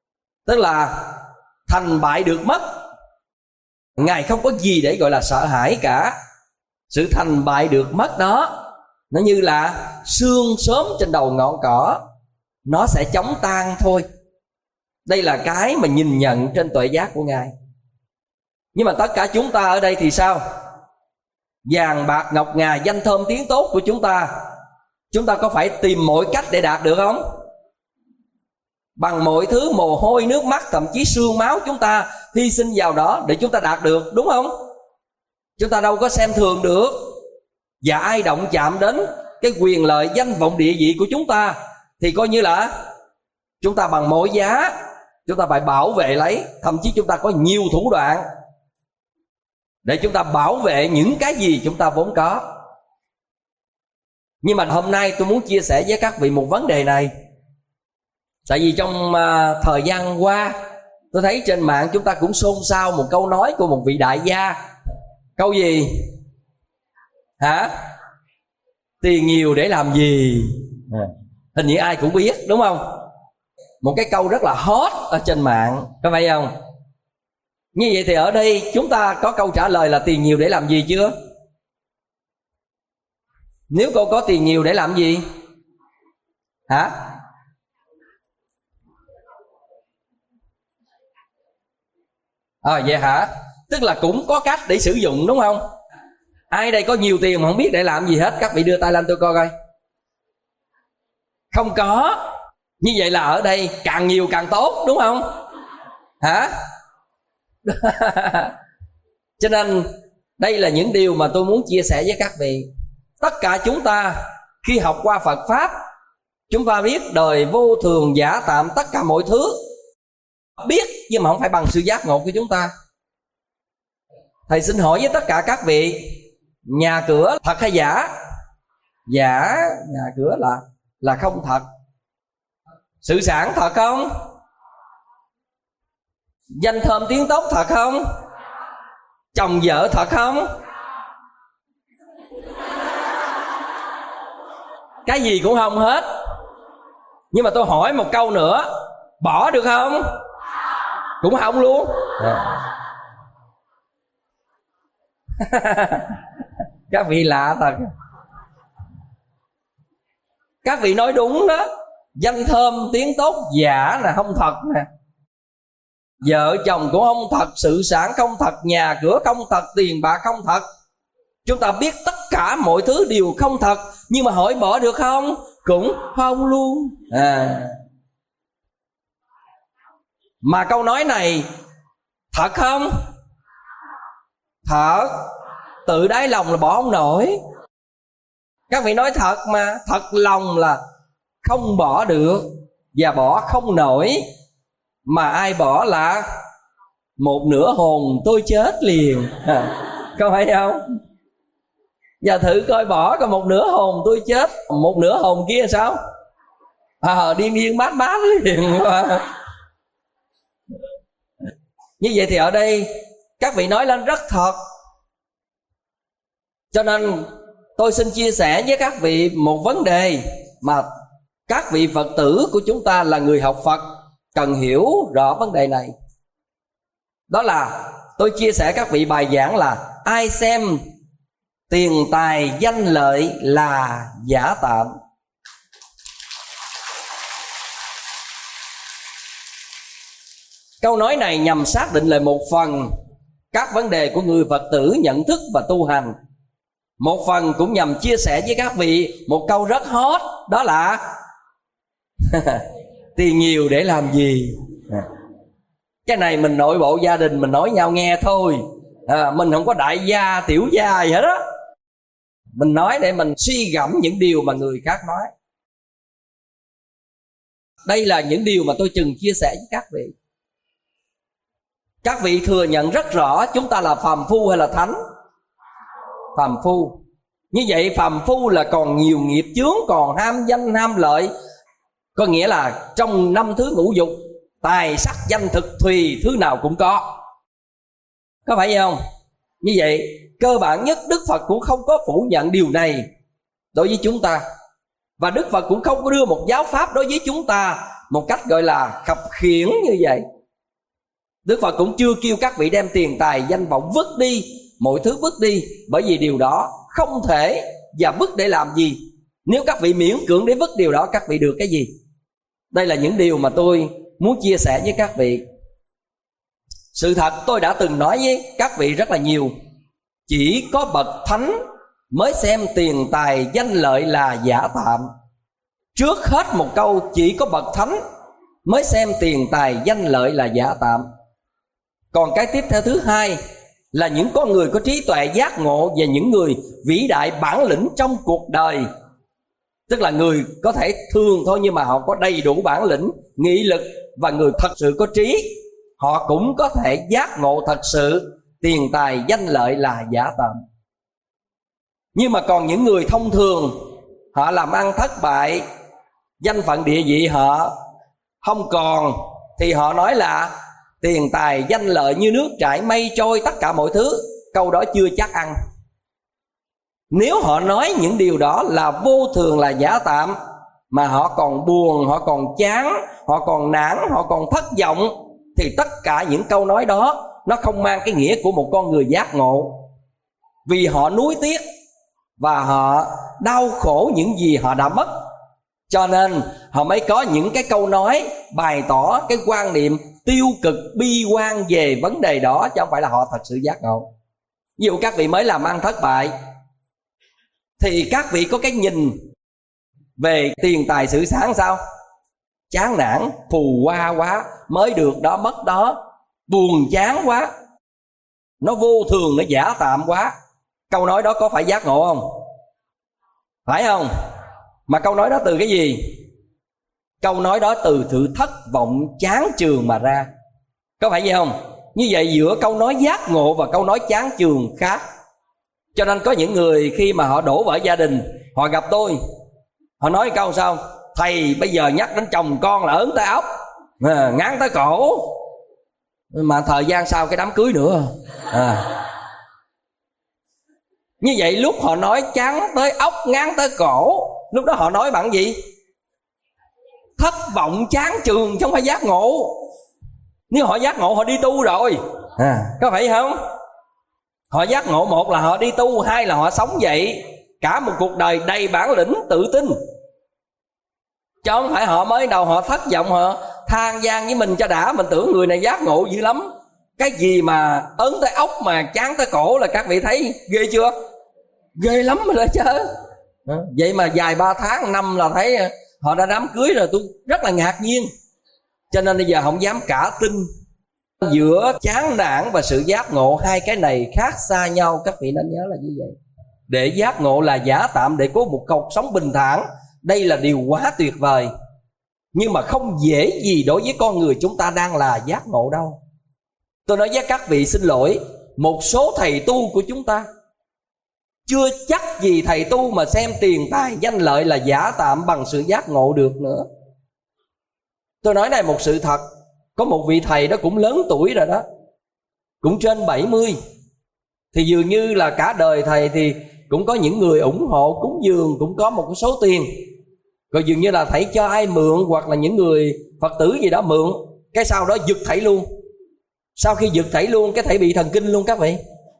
Tức là thành bại được mất, Ngài không có gì để gọi là sợ hãi cả. Sự thành bại được mất đó, nó như là sương sớm trên đầu ngọn cỏ, nó sẽ chóng tan thôi. Đây là cái mà nhìn nhận trên tuệ giác của Ngài. Nhưng mà tất cả chúng ta ở đây thì sao? Vàng bạc ngọc ngà, danh thơm tiếng tốt của chúng ta có phải tìm mọi cách để đạt được không? Bằng mọi thứ mồ hôi, nước mắt, thậm chí xương máu chúng ta hy sinh vào đó để chúng ta đạt được, đúng không? Chúng ta đâu có xem thường được. Và ai động chạm đến cái quyền lợi, danh vọng, địa vị của chúng ta thì coi như là chúng ta bằng mọi giá chúng ta phải bảo vệ lấy. Thậm chí chúng ta có nhiều thủ đoạn để chúng ta bảo vệ những cái gì chúng ta vốn có. Nhưng mà hôm nay tôi muốn chia sẻ với các vị một vấn đề này. Tại vì trong thời gian qua tôi thấy trên mạng chúng ta cũng xôn xao một câu nói của một vị đại gia. Câu gì? Hả? Tiền nhiều để làm gì? Hình như ai cũng biết, đúng không? Một cái câu rất là hot ở trên mạng, có phải không? Như vậy thì ở đây chúng ta có câu trả lời là tiền nhiều để làm gì chưa? Nếu cô có tiền nhiều để làm gì? Hả? Vậy hả? Tức là cũng có cách để sử dụng, đúng không? Ai đây có nhiều tiền mà không biết để làm gì hết? Các vị đưa tay lên tôi coi coi. Không có. Như vậy là ở đây càng nhiều càng tốt, đúng không? Hả? Cho nên đây là những điều mà tôi muốn chia sẻ với các vị. Tất cả chúng ta khi học qua Phật Pháp, chúng ta biết đời vô thường giả tạm, tất cả mọi thứ biết, nhưng mà không phải bằng sự giác ngộ của chúng ta. Thầy xin hỏi với tất cả các vị, nhà cửa thật hay giả? Giả. Nhà cửa là không thật. Sự sản thật không? Danh thơm tiếng tốt thật không? Chồng vợ thật không? Cái gì cũng không hết. Nhưng mà tôi hỏi một câu nữa, bỏ được không? Cũng không luôn. Các vị lạ thật. Các vị nói đúng đó. Danh thơm tiếng tốt giả là không thật nè. Vợ chồng cũng không thật, sự sản không thật, nhà cửa không thật, tiền bạc không thật. Chúng ta biết tất cả mọi thứ đều không thật. Nhưng mà hỏi bỏ được không? Cũng không luôn. Mà câu nói này thật không? Thật. Tự đáy lòng là bỏ không nổi. Các vị nói thật mà. Thật lòng là không bỏ được và bỏ không nổi. Mà ai bỏ là một nửa hồn tôi chết liền. Có phải không? Giờ thử coi, bỏ có một nửa hồn tôi chết, một nửa hồn kia sao? Điên điên bát bát liền. Như vậy thì ở đây các vị nói lên rất thật. Cho nên tôi xin chia sẻ với các vị một vấn đề mà các vị Phật tử của chúng ta là người học Phật cần hiểu rõ vấn đề này. Đó là tôi chia sẻ các vị bài giảng là ai xem tiền tài danh lợi là giả tạm. Câu nói này nhằm xác định lại một phần các vấn đề của người Phật tử nhận thức và tu hành. Một phần cũng nhằm chia sẻ với các vị một câu rất hot, đó là tiền nhiều để làm gì? Cái này mình nội bộ gia đình mình nói nhau nghe thôi. Mình không có đại gia tiểu gia gì hết á. Mình nói để mình suy gẫm những điều mà người khác nói. Đây là những điều mà tôi từng chia sẻ với các vị. Các vị thừa nhận rất rõ chúng ta là phàm phu hay là thánh? Phàm phu. Như vậy phàm phu là còn nhiều nghiệp chướng, còn ham danh ham lợi. Có nghĩa là trong 5 thứ ngũ dục, tài sắc danh thực thùy thứ nào cũng có. Có phải không? Như vậy cơ bản nhất Đức Phật cũng không có phủ nhận điều này đối với chúng ta. Và Đức Phật cũng không có đưa một giáo pháp đối với chúng ta một cách gọi là khập khiễng như vậy. Đức Phật cũng chưa kêu các vị đem tiền tài danh vọng vứt đi, mọi thứ vứt đi, bởi vì điều đó không thể. Và vứt để làm gì? Nếu các vị miễn cưỡng để vứt điều đó, các vị được cái gì? Đây là những điều mà tôi muốn chia sẻ với các vị. Sự thật tôi đã từng nói với các vị rất là nhiều. Chỉ có bậc thánh mới xem tiền tài danh lợi là giả tạm. Trước hết một câu, chỉ có bậc thánh mới xem tiền tài danh lợi là giả tạm. Còn cái tiếp theo thứ hai là những con người có trí tuệ giác ngộ và những người vĩ đại bản lĩnh trong cuộc đời. Tức là người có thể thường thôi, nhưng mà họ có đầy đủ bản lĩnh, nghị lực, và người thật sự có trí, họ cũng có thể giác ngộ thật sự tiền tài danh lợi là giả tạm. Nhưng mà còn những người thông thường, họ làm ăn thất bại, danh phận địa vị họ không còn, thì họ nói là tiền tài danh lợi như nước chảy mây trôi, tất cả mọi thứ. Câu đó chưa chắc ăn. Nếu họ nói những điều đó là vô thường, là giả tạm, mà họ còn buồn, họ còn chán, họ còn nản, họ còn thất vọng, thì tất cả những câu nói đó nó không mang cái nghĩa của một con người giác ngộ. Vì họ nuối tiếc và họ đau khổ những gì họ đã mất, cho nên họ mới có những cái câu nói bày tỏ cái quan niệm tiêu cực, bi quan về vấn đề đó, chứ không phải là họ thật sự giác ngộ. Ví dụ các vị mới làm ăn thất bại, thì các vị có cái nhìn về tiền tài sự sáng sao? Chán nản, phù hoa quá, mới được đó mất đó, buồn chán quá, nó vô thường, nó giả tạm quá. Câu nói đó có phải giác ngộ không? Phải không? Mà câu nói đó từ cái gì? Câu nói đó từ sự thất vọng chán chường mà ra. Có phải vậy không? Như vậy giữa câu nói giác ngộ và câu nói chán chường khác. Cho nên có những người khi mà họ đổ vỡ gia đình, họ gặp tôi, họ nói câu sao? Thầy bây giờ nhắc đến chồng con là ớn tới óc, ngán tới cổ, mà thời gian sau cái đám cưới nữa. Như vậy lúc họ nói chán tới óc, ngán tới cổ, lúc đó họ nói bằng gì? Thất vọng chán chường, chứ không phải giác ngộ. Nếu họ giác ngộ họ đi tu rồi, có phải không? Họ giác ngộ, một là họ đi tu, hai là họ sống vậy cả một cuộc đời đầy bản lĩnh, tự tin. Chứ không phải họ mới đầu họ thất vọng, họ than gian với mình cho đã, mình tưởng người này giác ngộ dữ lắm. Cái gì mà ớn tới ốc mà chán tới cổ là các vị thấy ghê chưa? Ghê lắm rồi chứ. Vậy mà vài 3 tháng, năm là thấy họ đã đám cưới rồi, tôi rất là ngạc nhiên. Cho nên bây giờ không dám cả tin. Giữa chán nản và sự giác ngộ, hai cái này khác xa nhau, các vị nên nhớ là như vậy. Để giác ngộ là giả tạm, để có một cuộc sống bình thản, đây là điều quá tuyệt vời. Nhưng mà không dễ gì đối với con người chúng ta đang là giác ngộ đâu. Tôi nói với các vị xin lỗi, một số thầy tu của chúng ta chưa chắc gì thầy tu mà xem tiền tài danh lợi là giả tạm bằng sự giác ngộ được nữa. Tôi nói này một sự thật. Có một vị thầy đó cũng lớn tuổi rồi đó, cũng trên 70. Thì dường như là cả đời thầy thì cũng có những người ủng hộ, cúng dường, cũng có một số tiền. Rồi dường như là thầy cho ai mượn, hoặc là những người Phật tử gì đó mượn, cái sau đó giật thầy luôn. Sau khi giật thầy luôn, cái thầy bị thần kinh luôn các vị.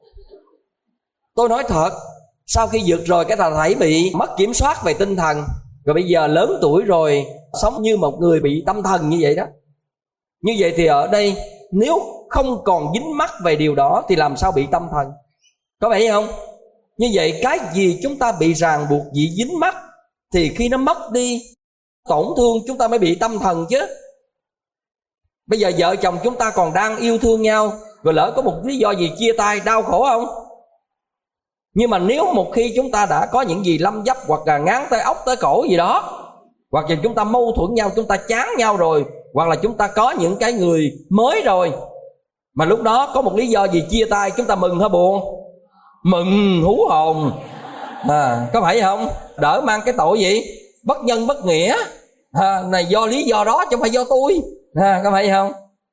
Tôi nói thật, sau khi giật rồi cái thầy bị mất kiểm soát về tinh thần. Rồi bây giờ lớn tuổi rồi, sống như một người bị tâm thần như vậy đó. Như vậy thì ở đây nếu không còn dính mắc về điều đó thì làm sao bị tâm thần? Có phải không? Như vậy cái gì chúng ta bị ràng buộc, bị dính mắc, thì khi nó mất đi, tổn thương, chúng ta mới bị tâm thần chứ. Bây giờ vợ chồng chúng ta còn đang yêu thương nhau, rồi lỡ có một lý do gì chia tay, đau khổ không? Nhưng mà nếu một khi chúng ta đã có những gì lâm dấp, hoặc là ngán tới ốc tới cổ gì đó, hoặc là chúng ta mâu thuẫn nhau, chúng ta chán nhau rồi, hoặc là chúng ta có những cái người mới rồi, mà lúc đó có một lý do gì chia tay, chúng ta mừng hay buồn? Mừng hú hồn. Có phải không? Đỡ mang cái tội gì? Bất nhân bất nghĩa. Này do lý do đó chứ không phải do tôi. Có phải không?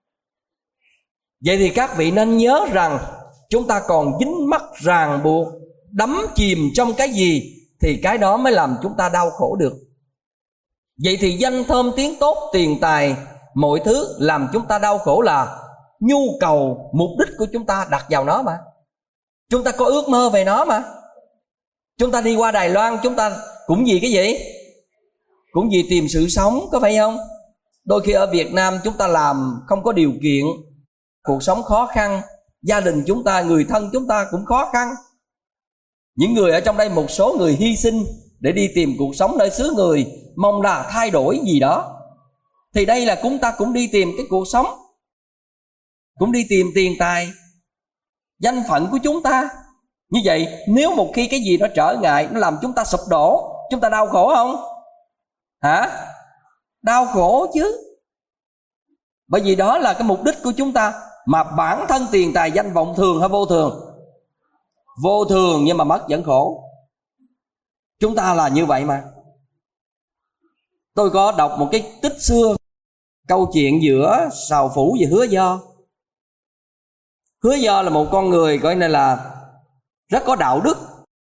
Vậy thì các vị nên nhớ rằng chúng ta còn dính mắc ràng buộc, đắm chìm trong cái gì thì cái đó mới làm chúng ta đau khổ được. Vậy thì danh thơm tiếng tốt, tiền tài, mọi thứ làm chúng ta đau khổ nhu cầu, mục đích của chúng ta đặt vào nó mà. Chúng ta có ước mơ về nó mà. Chúng ta đi qua Đài Loan, chúng ta cũng vì cái gì? Cũng vì tìm sự sống, có phải không? Đôi khi ở Việt Nam chúng ta làm không có điều kiện, cuộc sống khó khăn, gia đình chúng ta, người thân chúng ta cũng khó khăn. Những người ở trong đây, một số người hy sinh để đi tìm cuộc sống nơi xứ người, mong là thay đổi gì đó. Thì đây là chúng ta cũng đi tìm cái cuộc sống, cũng đi tìm tiền tài, danh phận của chúng ta. Như vậy nếu một khi cái gì nó trở ngại, nó làm chúng ta sụp đổ, chúng ta đau khổ không? Hả? Đau khổ chứ. Bởi vì đó là cái mục đích của chúng ta. Mà bản thân tiền tài danh vọng thường hay vô thường? Vô thường, nhưng mà mất vẫn khổ. Chúng ta là như vậy mà. Tôi có đọc một cái tích xưa, câu chuyện giữa Sào Phủ và Hứa Do. Hứa Do là một con người coi này là rất có đạo đức,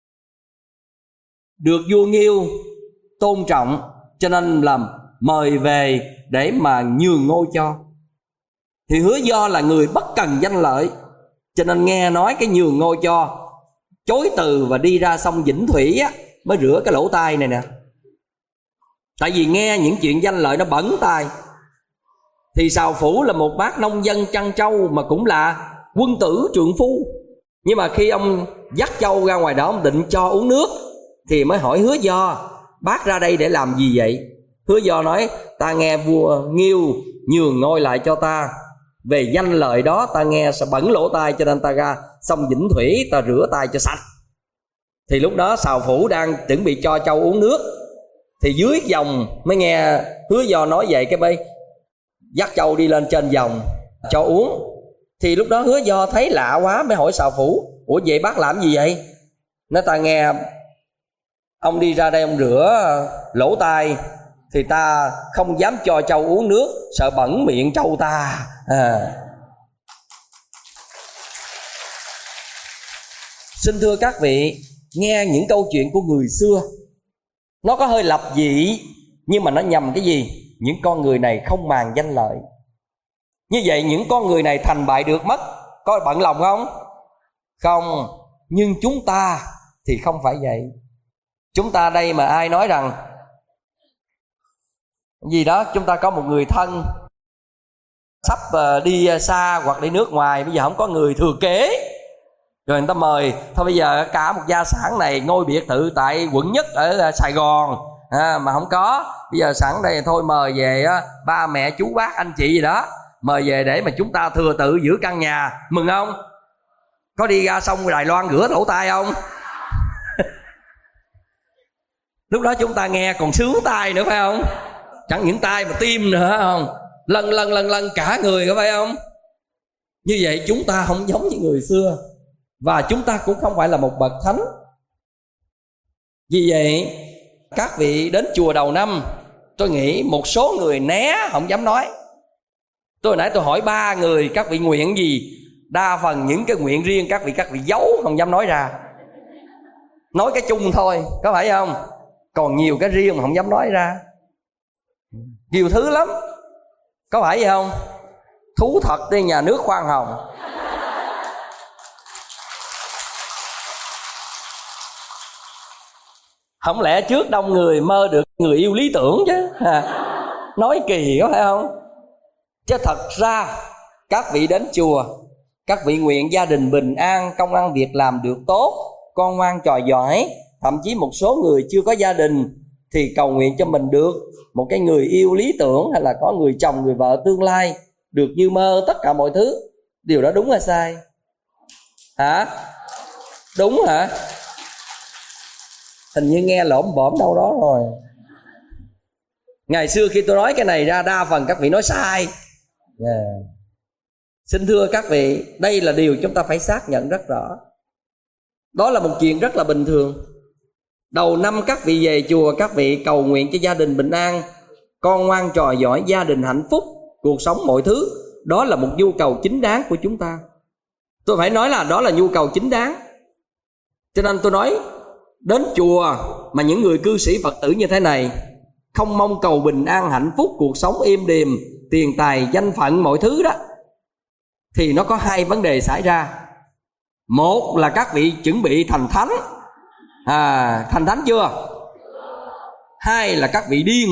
được vua Nghiêu tôn trọng, cho nên là mời về để mà nhường ngôi cho. Thì Hứa Do là người bất cần danh lợi, cho nên nghe nói cái nhường ngôi cho, chối từ và đi ra sông Vĩnh Thủy á, mới rửa cái lỗ tai này nè. Tại vì nghe những chuyện danh lợi nó bẩn tai. Thì Sào Phủ là một bác nông dân chăn trâu, mà cũng là quân tử trượng phu. Nhưng mà khi ông dắt trâu ra ngoài đó, ông định cho uống nước, thì mới hỏi Hứa Do: bác ra đây để làm gì vậy? Hứa Do nói: ta nghe vua Nghiêu nhường ngôi lại cho ta, về danh lợi đó ta nghe sẽ bẩn lỗ tai, cho nên ta ra sông Vĩnh Thủy ta rửa tay cho sạch. Thì lúc đó Sào Phủ đang chuẩn bị cho trâu uống nước, thì dưới dòng mới nghe Hứa Do nói vậy, cái bây dắt trâu đi lên trên dòng cho uống. Thì lúc đó Hứa Do thấy lạ quá, mới hỏi Sào Phủ: ủa vậy bác làm gì vậy? Nói: ta nghe ông đi ra đây ông rửa lỗ tai, thì ta không dám cho trâu uống nước, sợ bẩn miệng trâu ta. Xin thưa các vị, nghe những câu chuyện của người xưa, nó có hơi lập dị, nhưng mà nó nhằm cái gì? Những con người này không màng danh lợi. Như vậy những con người này thành bại được mất, có bận lòng không? Không. Nhưng chúng ta thì không phải vậy. Chúng ta đây mà ai nói rằng gì đó, chúng ta có một người thân sắp đi xa hoặc đi nước ngoài, bây giờ không có người thừa kế, rồi người ta mời: thôi bây giờ cả một gia sản này, ngôi biệt thự tại quận Nhất ở Sài Gòn mà không có, bây giờ sẵn đây thôi mời về ba mẹ chú bác anh chị gì đó, mời về để mà chúng ta thừa tự giữ căn nhà. Mừng không? Có đi ra sông Đài Loan rửa lỗ tai không? Lúc đó chúng ta nghe còn sướng tai nữa, phải không? Chẳng những tai mà tim nữa, không? Lần cả người, có phải không? Như vậy chúng ta không giống như người xưa, và chúng ta cũng không phải là một bậc thánh. Vì vậy các vị đến chùa đầu năm, tôi nghĩ một số người né, không dám nói. Tôi nãy tôi hỏi 3 người các vị nguyện gì, đa phần những cái nguyện riêng các vị giấu, không dám nói ra, nói cái chung thôi, có phải không? Còn nhiều cái riêng mà không dám nói ra, nhiều thứ lắm, có phải vậy không? Thú thật đi, nhà nước khoan hồng. Không lẽ trước đông người mơ được người yêu lý tưởng chứ? Nói kỳ, có phải không? Chứ thật ra các vị đến chùa, các vị nguyện gia đình bình an, công ăn việc làm được tốt, con ngoan trò giỏi. Thậm chí một số người chưa có gia đình thì cầu nguyện cho mình được một cái người yêu lý tưởng, hay là có người chồng người vợ tương lai được như mơ, tất cả mọi thứ. Điều đó đúng hay sai? Hả? Đúng hả? Hình như nghe lổm bổm đâu đó rồi. Ngày xưa khi tôi nói cái này ra, đa phần các vị nói sai. Xin thưa các vị, đây là điều chúng ta phải xác nhận rất rõ. Đó là một chuyện rất là bình thường. Đầu năm các vị về chùa, các vị cầu nguyện cho gia đình bình an, con ngoan trò giỏi, gia đình hạnh phúc, cuộc sống mọi thứ. Đó là một nhu cầu chính đáng của chúng ta. Tôi phải nói là đó là nhu cầu chính đáng. Cho nên tôi nói, đến chùa mà những người cư sĩ Phật tử như thế này, không mong cầu bình an hạnh phúc, cuộc sống êm đềm, tiền tài danh phận mọi thứ đó, thì nó có hai vấn đề xảy ra. Một là các vị chuẩn bị thành thánh. Thành thánh chưa? Hai là các vị điên.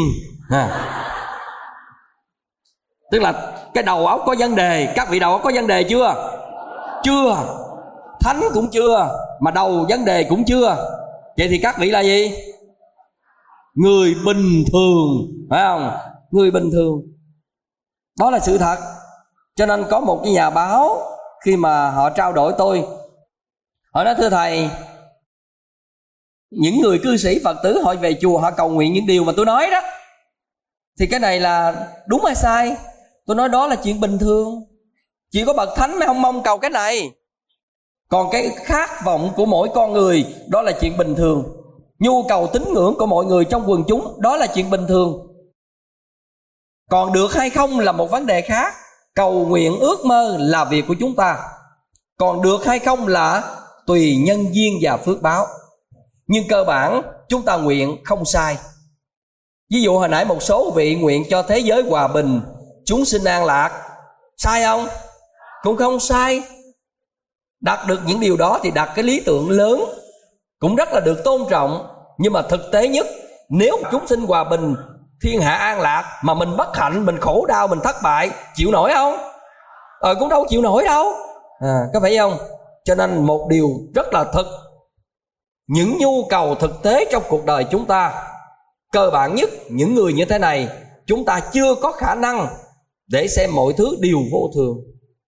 Tức là cái đầu óc có vấn đề. Các vị đầu óc có vấn đề chưa? Chưa. Thánh cũng chưa, mà đầu vấn đề cũng chưa. Vậy thì các vị là gì? Người bình thường, phải không? Người bình thường. Đó là sự thật. Cho nên có một cái nhà báo, khi mà họ trao đổi tôi, họ nói: thưa thầy, những người cư sĩ Phật tử họ về chùa họ cầu nguyện những điều mà tôi nói đó, thì cái này là đúng hay sai? Tôi nói đó là chuyện bình thường. Chỉ có bậc thánh mới không mong cầu cái này. Còn cái khát vọng của mỗi con người đó là chuyện bình thường. Nhu cầu tín ngưỡng của mọi người trong quần chúng đó là chuyện bình thường. Còn được hay không là một vấn đề khác. Cầu nguyện ước mơ là việc của chúng ta. Còn được hay không là tùy nhân duyên và phước báo. Nhưng cơ bản chúng ta nguyện không sai. Ví dụ hồi nãy một số vị nguyện cho thế giới hòa bình, chúng sinh an lạc. Sai không? Cũng không sai. Đạt được những điều đó thì đạt cái lý tưởng lớn, cũng rất là được tôn trọng. Nhưng mà thực tế nhất, nếu chúng sinh hòa bình, thiên hạ an lạc, mà mình bất hạnh, mình khổ đau, mình thất bại, chịu nổi không? Cũng đâu chịu nổi đâu. Có phải không? Cho nên một điều rất là thực, những nhu cầu thực tế trong cuộc đời chúng ta, cơ bản nhất, những người như thế này, chúng ta chưa có khả năng để xem mọi thứ đều vô thường.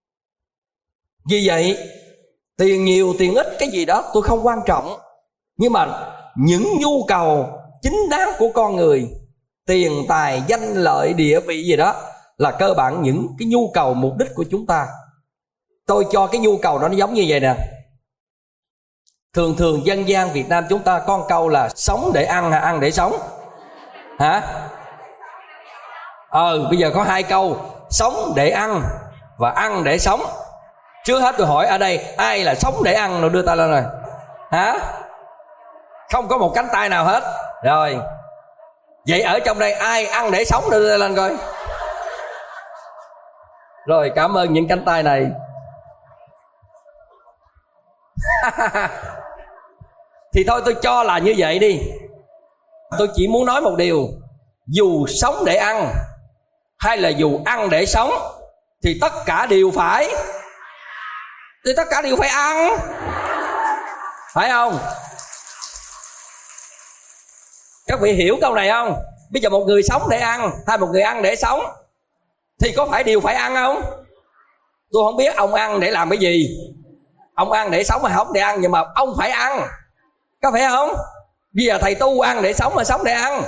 Vì vậy, tiền nhiều tiền ít cái gì đó tôi không quan trọng. Nhưng mà những nhu cầu chính đáng của con người, tiền tài danh lợi địa vị gì đó, là cơ bản những cái nhu cầu mục đích của chúng ta. Tôi cho cái nhu cầu đó nó giống như vậy nè. Thường dân gian Việt Nam chúng ta có một câu là sống để ăn hay ăn để sống? Bây giờ có hai câu: sống để ăn và ăn để sống. Trước hết tôi hỏi ở đây ai là sống để ăn rồi, đưa tay lên rồi. Không có một cánh tay nào hết. Rồi, vậy ở trong đây ai ăn để sống, đưa tay lên coi. Rồi, cảm ơn những cánh tay này. Thì thôi tôi cho là như vậy đi. Tôi chỉ muốn nói một điều: dù sống để ăn hay là dù ăn để sống, thì tất cả đều phải ăn, phải không? Các vị hiểu câu này không? Bây giờ một người sống để ăn hay một người ăn để sống thì có phải đều phải ăn không? Tôi không biết ông ăn để làm cái gì, ông ăn để sống hay không để ăn, nhưng mà ông phải ăn, có phải không? Bây giờ thầy tu ăn để sống hay sống để ăn?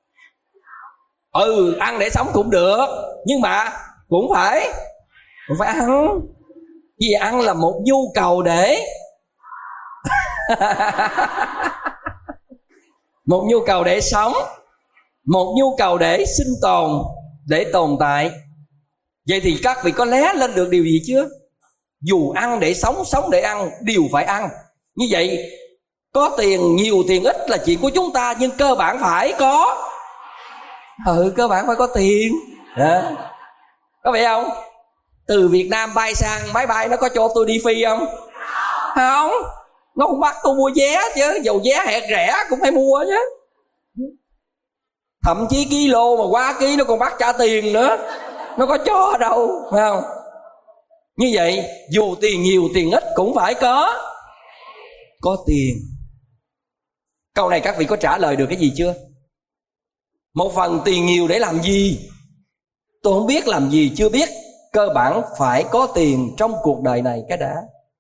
Ăn để sống cũng được, nhưng mà cũng phải ăn. Vì ăn là một nhu cầu để một nhu cầu để sống, một nhu cầu để sinh tồn, để tồn tại. Vậy thì các vị có lé lên được điều gì chưa? Dù ăn để sống, sống để ăn, đều phải ăn. Như vậy có tiền nhiều tiền ít là chuyện của chúng ta, nhưng cơ bản phải có cơ bản phải có tiền đó. Có phải không? Từ Việt Nam bay sang máy bay nó có cho tôi đi phi không? Không. Nó cũng bắt tôi mua vé chứ, dầu vé hẹt rẻ cũng phải mua chứ. Thậm chí kilo mà quá ký nó còn bắt trả tiền nữa, nó có cho đâu, phải không? Như vậy dù tiền nhiều tiền ít cũng phải có tiền. Câu này các vị có trả lời được cái gì chưa? Một phần tiền nhiều để làm gì? Tôi không biết làm gì chưa biết. Cơ bản phải có tiền trong cuộc đời này cái đã.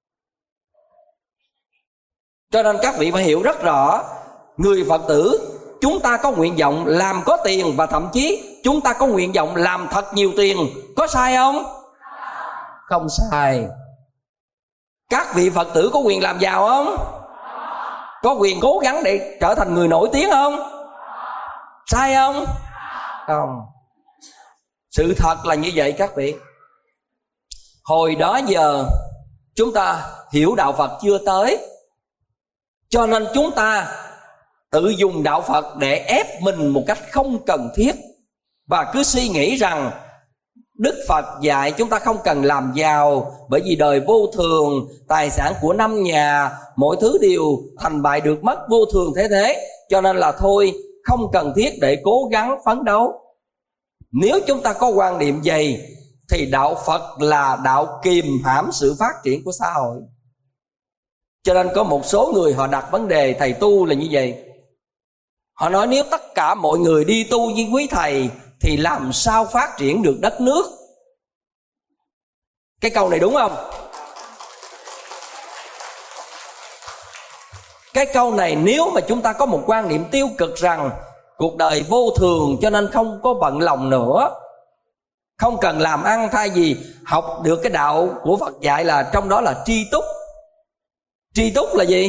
Cho nên các vị phải hiểu rất rõ, người Phật tử chúng ta có nguyện vọng làm có tiền, và thậm chí chúng ta có nguyện vọng làm thật nhiều tiền. Có sai không? Không sai. Các vị Phật tử có quyền làm giàu không? Có quyền cố gắng để trở thành người nổi tiếng không? Sai không? Không. Sự thật là như vậy các vị. Hồi đó giờ chúng ta hiểu đạo Phật chưa tới, cho nên chúng ta tự dùng đạo Phật để ép mình một cách không cần thiết, và cứ suy nghĩ rằng Đức Phật dạy chúng ta không cần làm giàu, bởi vì đời vô thường, tài sản của 5 nhà, mọi thứ đều thành bại được mất, vô thường thế thế. Cho nên là thôi, không cần thiết để cố gắng phấn đấu. Nếu chúng ta có quan niệm vậy thì đạo Phật là đạo kìm hãm sự phát triển của xã hội. Cho nên có một số người họ đặt vấn đề thầy tu là như vậy. Họ nói nếu tất cả mọi người đi tu như quý thầy thì làm sao phát triển được đất nước? Cái câu này đúng không? Cái câu này nếu mà chúng ta có một quan niệm tiêu cực rằng cuộc đời vô thường cho nên không có bận lòng nữa, không cần làm ăn, thay vì học được cái đạo của Phật dạy là trong đó là tri túc. Tri túc là gì?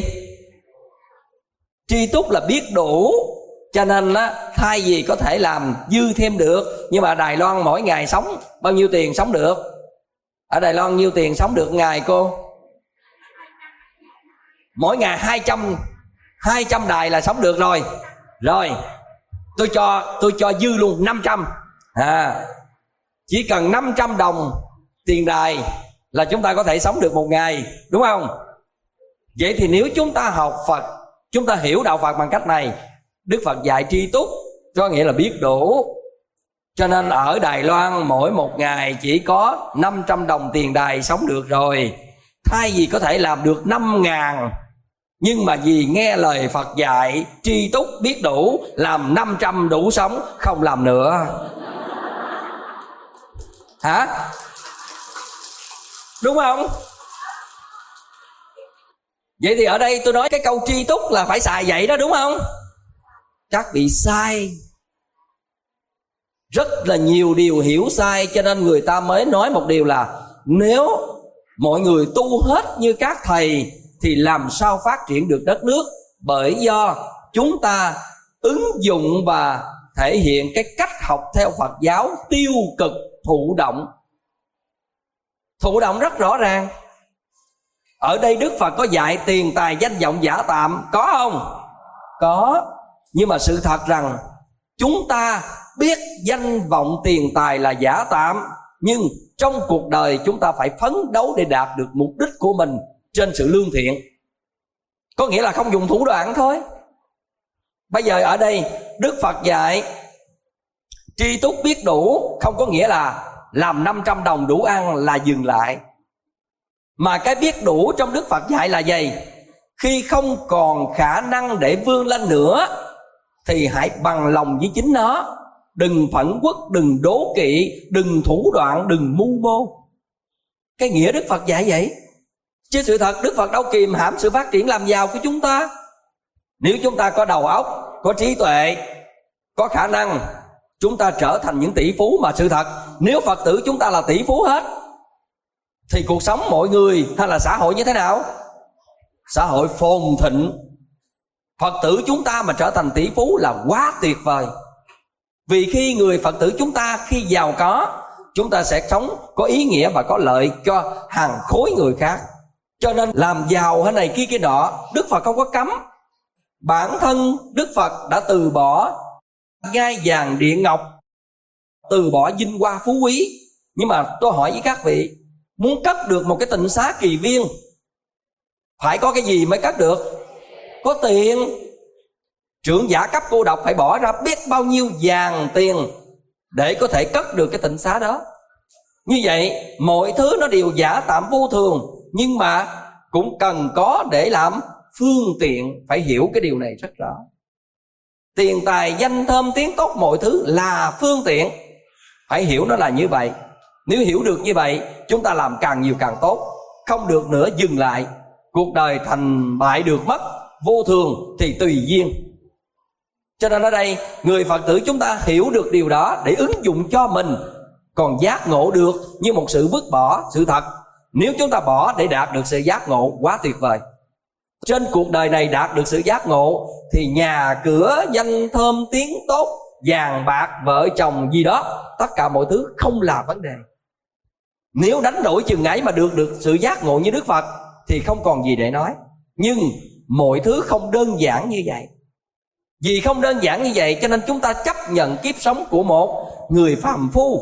Tri túc là biết đủ. Cho nên thay vì có thể làm dư thêm được. Nhưng mà Đài Loan mỗi ngày sống bao nhiêu tiền sống được? Ở Đài Loan nhiêu tiền sống được ngày cô? Mỗi ngày 200 đài là sống được rồi. Rồi tôi cho dư luôn 500. Chỉ cần 500 đồng tiền đài là chúng ta có thể sống được một ngày, đúng không? Vậy thì nếu chúng ta học Phật, chúng ta hiểu đạo Phật bằng cách này, Đức Phật dạy tri túc có nghĩa là biết đủ. Cho nên ở Đài Loan mỗi một ngày chỉ có 500 đồng tiền đài sống được rồi. Thay vì có thể làm được 5.000, nhưng mà vì nghe lời Phật dạy tri túc biết đủ, làm 500 đủ sống, không làm nữa. Hả? Đúng không? Vậy thì ở đây tôi nói cái câu tri túc là phải xài vậy đó, đúng không? Các vị sai. Rất là nhiều điều hiểu sai. Cho nên người ta mới nói một điều là nếu mọi người tu hết như các thầy thì làm sao phát triển được đất nước? Bởi do chúng ta ứng dụng và thể hiện cái cách học theo Phật giáo tiêu cực, thụ động. Thụ động rất rõ ràng. Ở đây Đức Phật có dạy tiền tài danh vọng giả tạm, có không? Có. Nhưng mà sự thật rằng chúng ta biết danh vọng tiền tài là giả tạm, nhưng trong cuộc đời chúng ta phải phấn đấu để đạt được mục đích của mình trên sự lương thiện. Có nghĩa là không dùng thủ đoạn thôi. Bây giờ ở đây Đức Phật dạy tri túc biết đủ, không có nghĩa là làm 500 đồng đủ ăn là dừng lại. Mà cái biết đủ trong Đức Phật dạy là gì? Khi không còn khả năng để vươn lên nữa thì hãy bằng lòng với chính nó. Đừng phẫn uất, đừng đố kỵ, đừng thủ đoạn, đừng mưu mô. Cái nghĩa Đức Phật dạy vậy. Chứ sự thật Đức Phật đâu kìm hãm sự phát triển làm giàu của chúng ta. Nếu chúng ta có đầu óc, có trí tuệ, có khả năng, chúng ta trở thành những tỷ phú. Mà sự thật nếu Phật tử chúng ta là tỷ phú hết thì cuộc sống mọi người hay là xã hội như thế nào? Xã hội phồn thịnh. Phật tử chúng ta mà trở thành tỷ phú là quá tuyệt vời. Vì khi người Phật tử chúng ta khi giàu có, chúng ta sẽ sống có ý nghĩa và có lợi cho hàng khối người khác. Cho nên làm giàu hay này kia nọ, Đức Phật không có cấm. Bản thân Đức Phật đã từ bỏ ngai vàng địa ngọc, từ bỏ vinh hoa phú quý. Nhưng mà tôi hỏi với các vị, muốn cất được một cái tịnh xá Kỳ Viên phải có cái gì mới cất được? Có tiền. Trưởng giả cấp cô độc phải bỏ ra biết bao nhiêu vàng tiền để có thể cất được cái tịnh xá đó. Như vậy mọi thứ nó đều giả tạm vô thường, nhưng mà cũng cần có để làm phương tiện. Phải hiểu cái điều này rất rõ. Tiền tài danh thơm tiếng tốt mọi thứ là phương tiện. Phải hiểu nó là như vậy. Nếu hiểu được như vậy, chúng ta làm càng nhiều càng tốt. Không được nữa dừng lại. Cuộc đời thành bại được mất, vô thường thì tùy duyên. Cho nên ở đây người Phật tử chúng ta hiểu được điều đó để ứng dụng cho mình. Còn giác ngộ được như một sự vứt bỏ. Sự thật nếu chúng ta bỏ để đạt được sự giác ngộ, quá tuyệt vời. Trên cuộc đời này đạt được sự giác ngộ thì nhà cửa danh thơm tiếng tốt, vàng bạc vợ chồng gì đó, tất cả mọi thứ không là vấn đề. Nếu đánh đổi chừng ấy mà được sự giác ngộ như Đức Phật thì không còn gì để nói. Nhưng mọi thứ không đơn giản như vậy. Vì không đơn giản như vậy cho nên chúng ta chấp nhận kiếp sống của một người phàm phu.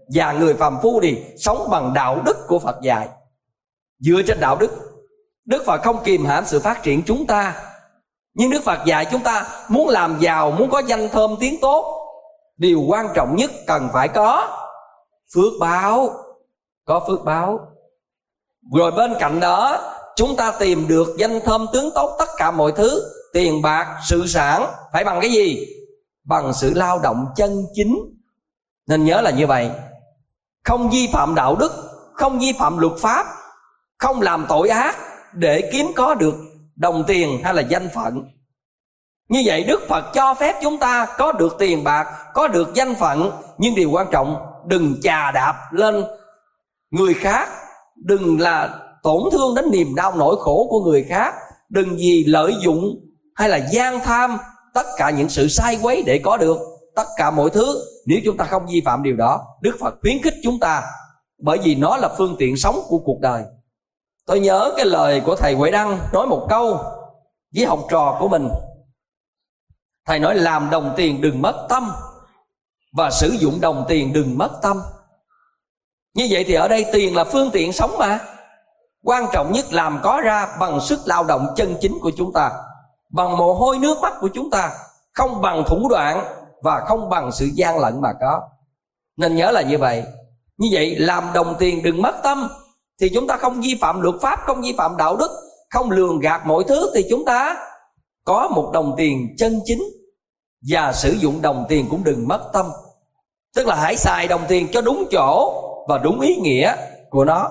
và người phàm phu thì sống bằng đạo đức của Phật dạy. Dựa trên đạo đức, Đức Phật không kìm hãm sự phát triển chúng ta, nhưng Đức Phật dạy chúng ta muốn làm giàu, muốn có danh thơm tiếng tốt, điều quan trọng nhất cần phải có phước báo. Có phước báo. Rồi bên cạnh đó chúng ta tìm được danh thơm tướng tốt, tất cả mọi thứ, tiền bạc, sự sản, phải bằng cái gì? Bằng sự lao động chân chính. Nên nhớ là như vậy. Không vi phạm đạo đức, không vi phạm luật pháp, không làm tội ác để kiếm có được đồng tiền hay là danh phận. Như vậy Đức Phật cho phép chúng ta có được tiền bạc, có được danh phận, nhưng điều quan trọng đừng chà đạp lên người khác, đừng là tổn thương đến niềm đau nỗi khổ của người khác, đừng vì lợi dụng hay là gian tham tất cả những sự sai quấy để có được tất cả mọi thứ. Nếu chúng ta không vi phạm điều đó, Đức Phật khuyến khích chúng ta, bởi vì nó là phương tiện sống của cuộc đời. Tôi nhớ cái lời của thầy Huệ Đăng nói một câu với học trò của mình. Thầy nói làm đồng tiền đừng mất tâm, và sử dụng đồng tiền đừng mất tâm. Như vậy thì ở đây tiền là phương tiện sống mà. Quan trọng nhất làm có ra bằng sức lao động chân chính của chúng ta, bằng mồ hôi nước mắt của chúng ta, không bằng thủ đoạn và không bằng sự gian lận mà có. Nên nhớ là như vậy. Như vậy làm đồng tiền đừng mất tâm, thì chúng ta không vi phạm luật pháp, không vi phạm đạo đức, không lường gạt mọi thứ, thì chúng ta có một đồng tiền chân chính. Và sử dụng đồng tiền cũng đừng mất tâm, tức là hãy xài đồng tiền cho đúng chỗ và đúng ý nghĩa của nó.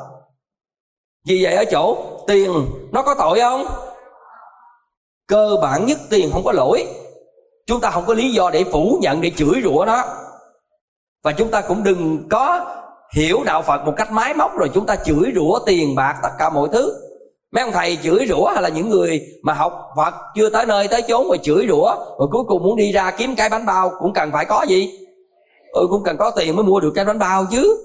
Vì vậy ở chỗ tiền nó có tội không? Cơ bản nhất tiền không có lỗi. Chúng ta không có lý do để phủ nhận, để chửi rủa nó. Và chúng ta cũng đừng có hiểu đạo Phật một cách máy móc rồi chúng ta chửi rủa tiền bạc tất cả mọi thứ. Mấy ông thầy chửi rủa hay là những người mà học Phật chưa tới nơi tới chốn mà chửi rủa, rồi cuối cùng muốn đi ra kiếm cái bánh bao cũng cần phải có gì? Cũng cần có tiền mới mua được cái bánh bao chứ.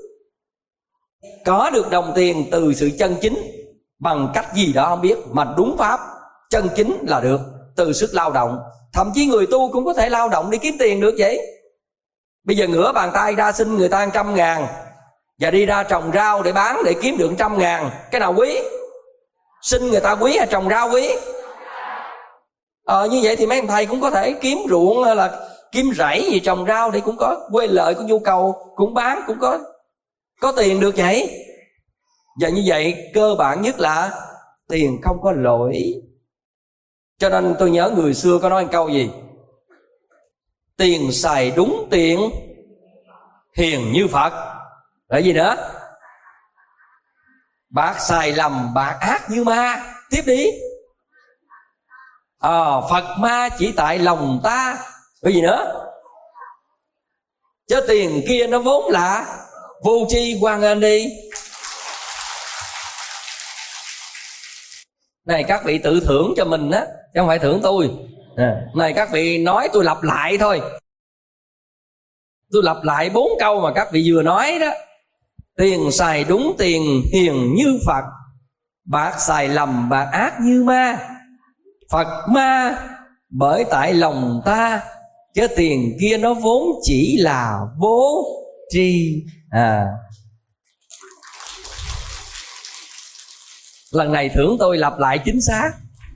Có được đồng tiền từ sự chân chính bằng cách gì đó không biết, mà đúng pháp chân chính là được, từ sức lao động. Thậm chí người tu cũng có thể lao động để kiếm tiền được vậy. Bây giờ ngửa bàn tay ra xin người ta 100.000 và đi ra trồng rau để bán để kiếm được 100.000, cái nào quý? Xin người ta quý hay trồng rau quý? Như vậy thì mấy ông thầy cũng có thể kiếm ruộng hay là kiếm rẫy gì trồng rau để cũng có quê lợi, có nhu cầu cũng bán, cũng có tiền được vậy. Và như vậy cơ bản nhất là tiền không có lỗi. Cho nên tôi nhớ người xưa có nói một câu gì: tiền xài đúng tiền, hiền như Phật. Là gì nữa? Bạc xài lầm, bạc ác như ma. Tiếp đi. Phật ma chỉ tại lòng ta. Cái gì nữa? Chứ tiền kia nó vốn là vô tri, hoan nghênh đi. Này các vị tự thưởng cho mình á, chứ không phải thưởng tôi. Này các vị nói tôi lặp lại thôi. Tôi lặp lại 4 câu mà các vị vừa nói đó. Tiền xài đúng tiền, hiền như Phật. Bạc xài lầm, bạc ác như ma. Phật ma bởi tại lòng ta, chứ tiền kia nó vốn chỉ là vô tri. Lần này thưởng tôi lặp lại chính xác.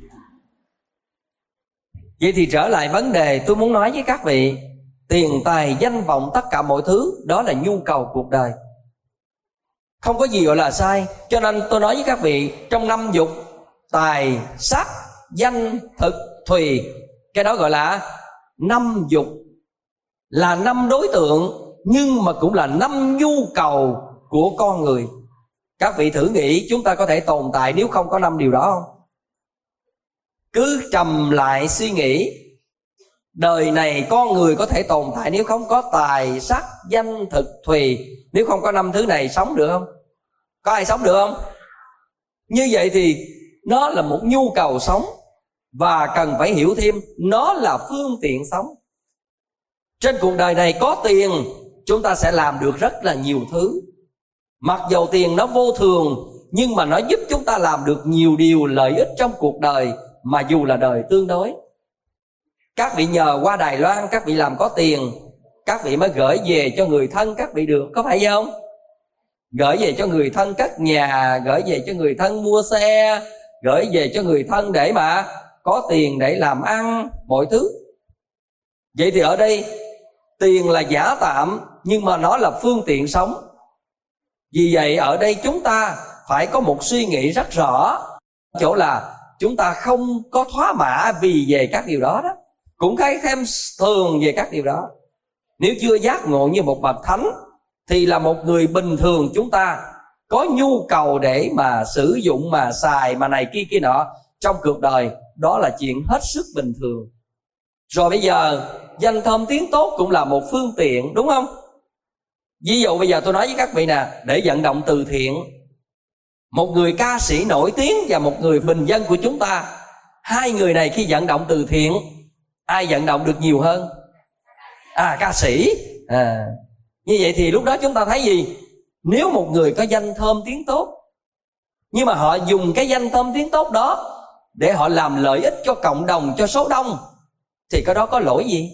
Vậy thì trở lại vấn đề tôi muốn nói với các vị. Tiền tài danh vọng tất cả mọi thứ, đó là nhu cầu cuộc đời, không có gì gọi là sai. Cho nên tôi nói với các vị, trong 5 dục: tài, sắc, danh, thực, thùy, cái đó gọi là 5 dục, là 5 đối tượng, nhưng mà cũng là 5 nhu cầu của con người. Các vị thử nghĩ chúng ta có thể tồn tại nếu không có 5 điều đó không? Cứ trầm lại suy nghĩ, đời này con người có thể tồn tại nếu không có tài, sắc, danh, thực, thùy. Nếu không có 5 thứ này sống được không? Có ai sống được không? Như vậy thì nó là một nhu cầu sống, và cần phải hiểu thêm nó là phương tiện sống. Trên cuộc đời này có tiền chúng ta sẽ làm được rất là nhiều thứ. Mặc dầu tiền nó vô thường, nhưng mà nó giúp chúng ta làm được nhiều điều lợi ích trong cuộc đời, mà dù là đời tương đối. Các vị nhờ qua Đài Loan, các vị làm có tiền, các vị mới gửi về cho người thân các vị được, có phải không? Gửi về cho người thân cất nhà, gửi về cho người thân mua xe, gửi về cho người thân để mà có tiền để làm ăn, mọi thứ. Vậy thì ở đây tiền là giả tạm, nhưng mà nó là phương tiện sống. Vì vậy ở đây chúng ta phải có một suy nghĩ rất rõ, chỗ là chúng ta không có thóa mạ vì về các điều đó, cũng thấy thêm thường về các điều đó. Nếu chưa giác ngộ như một bậc thánh thì là một người bình thường, chúng ta có nhu cầu để mà sử dụng, mà xài, mà này kia nọ trong cuộc đời, đó là chuyện hết sức bình thường. Rồi bây giờ danh thơm tiếng tốt cũng là một phương tiện, đúng không? Ví dụ bây giờ tôi nói với các vị nè, để vận động từ thiện, một người ca sĩ nổi tiếng và một người bình dân của chúng ta, hai người này khi vận động từ thiện, ai vận động được nhiều hơn? Ca sĩ. Như vậy thì lúc đó chúng ta thấy gì? Nếu một người có danh thơm tiếng tốt, nhưng mà họ dùng cái danh thơm tiếng tốt đó để họ làm lợi ích cho cộng đồng, cho số đông, thì cái đó có lỗi gì?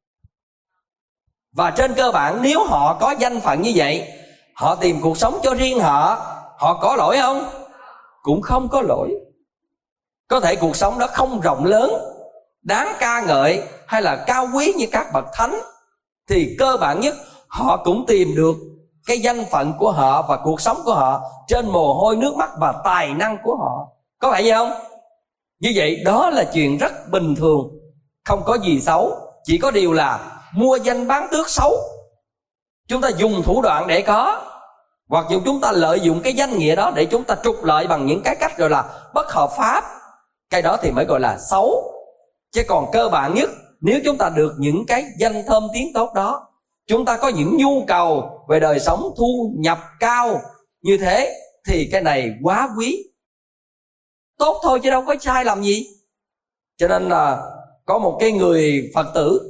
Và trên cơ bản nếu họ có danh phận như vậy, họ tìm cuộc sống cho riêng họ, họ có lỗi không? Cũng không có lỗi. Có thể cuộc sống đó không rộng lớn, đáng ca ngợi hay là cao quý như các bậc thánh, thì cơ bản nhất họ cũng tìm được cái danh phận của họ và cuộc sống của họ trên mồ hôi nước mắt và tài năng của họ, có phải vậy không? Như vậy đó là chuyện rất bình thường, không có gì xấu. Chỉ có điều là mua danh bán tước xấu. Chúng ta dùng thủ đoạn để có, hoặc dù chúng ta lợi dụng cái danh nghĩa đó để chúng ta trục lợi bằng những cái cách gọi là bất hợp pháp, cái đó thì mới gọi là xấu. Chứ còn cơ bản nhất, nếu chúng ta được những cái danh thơm tiếng tốt đó, chúng ta có những nhu cầu về đời sống thu nhập cao như thế, thì cái này quá quý, tốt thôi chứ đâu có sai làm gì. Cho nên là có một cái người Phật tử,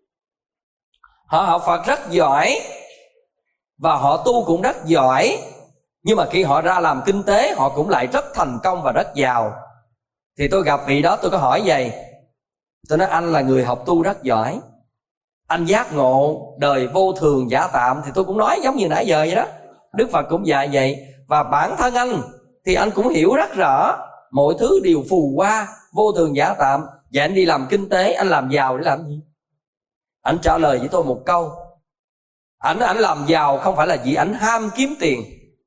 họ học Phật rất giỏi và họ tu cũng rất giỏi, nhưng mà khi họ ra làm kinh tế họ cũng lại rất thành công và rất giàu. Thì tôi gặp vị đó, tôi có hỏi vậy, tôi nói anh là người học tu rất giỏi, anh giác ngộ đời vô thường giả tạm, thì tôi cũng nói giống như nãy giờ vậy đó, Đức Phật cũng dạy vậy. Và bản thân anh thì anh cũng hiểu rất rõ mọi thứ đều phù qua, vô thường giả tạm. Vậy anh đi làm kinh tế, anh làm giàu để làm gì? Anh trả lời với tôi một câu, ảnh làm giàu không phải là vì ảnh ham kiếm tiền,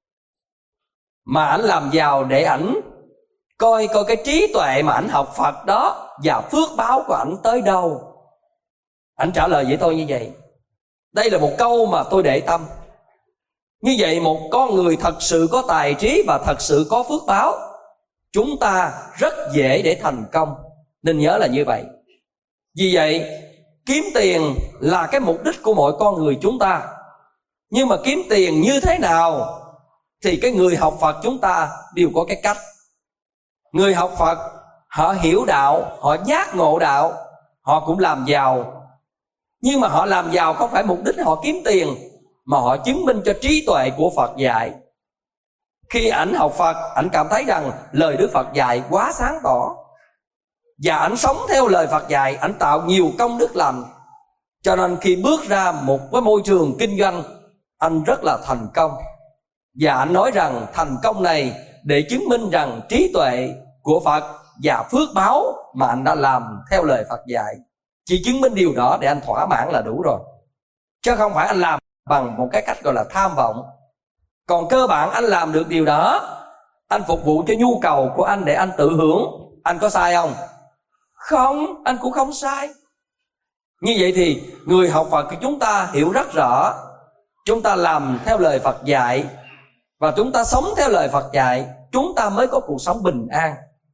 mà ảnh làm giàu để ảnh coi cái trí tuệ mà ảnh học Phật đó và phước báo của ảnh tới đâu. Ảnh trả lời với tôi như vậy. Đây là một câu mà tôi để tâm. Như vậy một con người thật sự có tài trí và thật sự có phước báo, chúng ta rất dễ để thành công, nên nhớ là như vậy. Vì vậy kiếm tiền là cái mục đích của mỗi con người chúng ta. Nhưng mà kiếm tiền như thế nào thì cái người học Phật chúng ta đều có cái cách. Người học Phật họ hiểu đạo, họ giác ngộ đạo, họ cũng làm giàu. Nhưng mà họ làm giàu không phải mục đích họ kiếm tiền, mà họ chứng minh cho trí tuệ của Phật dạy. Khi ảnh học Phật, ảnh cảm thấy rằng lời Đức Phật dạy quá sáng tỏ, và ảnh sống theo lời Phật dạy, ảnh tạo nhiều công đức lành. Cho nên khi bước ra một cái môi trường kinh doanh, anh rất là thành công. Và anh nói rằng thành công này để chứng minh rằng trí tuệ của Phật và phước báo mà anh đã làm theo lời Phật dạy. Chỉ chứng minh điều đó để anh thỏa mãn là đủ rồi, chứ không phải anh làm bằng một cái cách gọi là tham vọng. Còn cơ bản anh làm được điều đó, anh phục vụ cho nhu cầu của anh để anh tự hưởng, anh có sai không? Không, anh cũng không sai. Như vậy thì người học Phật của chúng ta hiểu rất rõ, chúng ta làm theo lời Phật dạy và chúng ta sống theo lời Phật dạy, chúng ta mới có cuộc sống bình an.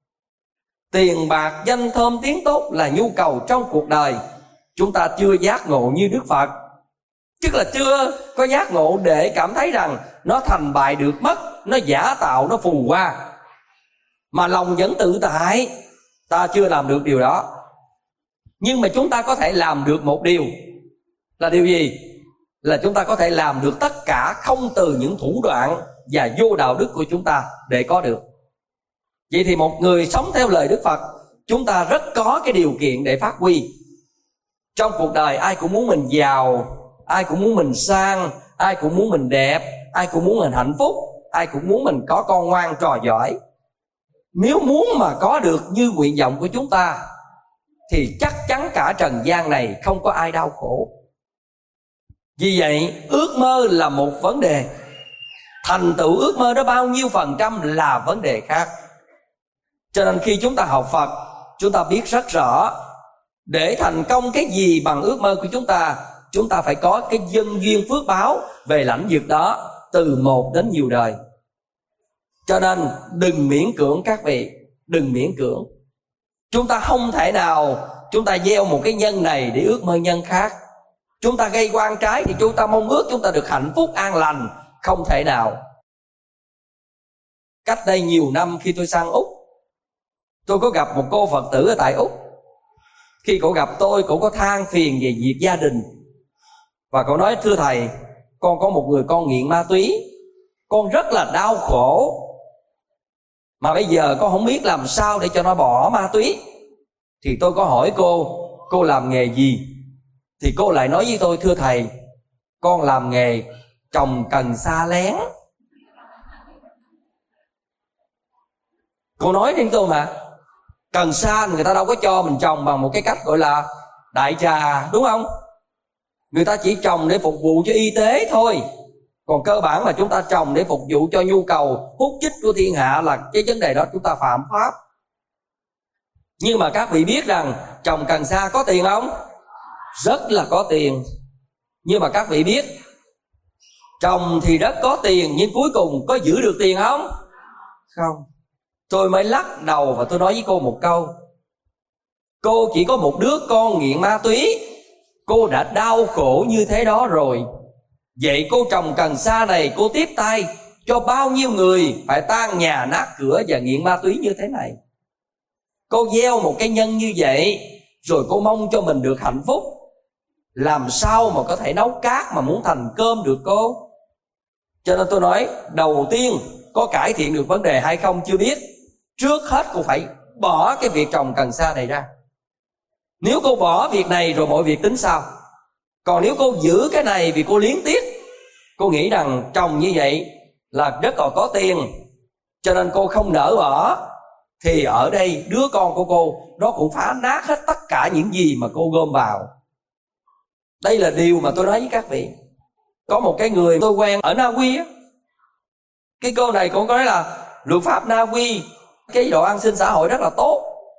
Tiền bạc, danh thơm, tiếng tốt là nhu cầu trong cuộc đời. Chúng ta chưa giác ngộ như Đức Phật, tức là chưa có giác ngộ để cảm thấy rằng nó thành bại được mất, nó giả tạo, nó phù hoa, mà lòng vẫn tự tại. Ta chưa làm được điều đó. Nhưng mà chúng ta có thể làm được một điều. Là điều gì? Là chúng ta có thể làm được tất cả không từ những thủ đoạn và vô đạo đức của chúng ta để có được. Vậy thì một người sống theo lời Đức Phật, chúng ta rất có cái điều kiện để phát huy. Trong cuộc đời ai cũng muốn mình giàu, ai cũng muốn mình sang, ai cũng muốn mình đẹp, ai cũng muốn mình hạnh phúc, ai cũng muốn mình có con ngoan trò giỏi. Nếu muốn mà có được như nguyện vọng của chúng ta thì chắc chắn cả trần gian này không có ai đau khổ. Vì vậy ước mơ là một vấn đề, thành tựu ước mơ đó bao nhiêu % là vấn đề khác. Cho nên khi chúng ta học Phật, chúng ta biết rất rõ, để thành công cái gì bằng ước mơ của chúng ta phải có cái nhân duyên phước báo về lãnh vực đó từ 1 đến nhiều đời. Cho nên đừng miễn cưỡng các vị, đừng miễn cưỡng. Chúng ta không thể nào chúng ta gieo một cái nhân này để ước mơ nhân khác. Chúng ta gây oan trái thì chúng ta mong ước chúng ta được hạnh phúc an lành, không thể nào. Cách đây nhiều năm khi tôi sang Úc, tôi có gặp một cô Phật tử ở tại Úc. Khi cô gặp tôi, cô có than phiền về việc gia đình. Và cô nói: thưa thầy, con có một người con nghiện ma túy, con rất là đau khổ, mà bây giờ con không biết làm sao để cho nó bỏ ma túy. Thì tôi có hỏi cô làm nghề gì? Thì cô lại nói với tôi: thưa thầy, con làm nghề trồng cần sa lén. Cô nói đến tôi mà, cần sa người ta đâu có cho mình trồng bằng một cái cách gọi là đại trà, đúng không? Người ta chỉ trồng để phục vụ cho y tế thôi. Còn cơ bản là chúng ta trồng để phục vụ cho nhu cầu hút chích của thiên hạ, là cái vấn đề đó chúng ta phạm pháp. Nhưng mà các vị biết rằng trồng cần sa có tiền không? Rất là có tiền. Nhưng mà các vị biết, trồng thì rất có tiền, nhưng cuối cùng có giữ được tiền không? Không. Tôi mới lắc đầu và tôi nói với cô một câu: cô chỉ có một đứa con nghiện ma túy, cô đã đau khổ như thế đó rồi. Vậy cô trồng cần sa này, cô tiếp tay cho bao nhiêu người phải tan nhà nát cửa và nghiện ma túy như thế này. Cô gieo một cái nhân như vậy, rồi cô mong cho mình được hạnh phúc, làm sao mà có thể nấu cát mà muốn thành cơm được cô? Cho nên tôi nói, đầu tiên có cải thiện được vấn đề hay không chưa biết. Trước hết cô phải bỏ cái việc trồng cần sa này ra. Nếu cô bỏ việc này rồi mọi việc tính sau. Còn nếu cô giữ cái này vì cô liếng tiếc, cô nghĩ rằng trồng như vậy là rất là có tiền, cho nên cô không nỡ bỏ, thì ở đây đứa con của cô nó cũng phá nát hết tất cả những gì mà cô gom vào. Đây là điều mà tôi nói với các vị. Có một cái người tôi quen ở Na Uy á, cái cô này cũng nói là luật pháp Na Uy, cái độ an sinh xã hội rất là tốt.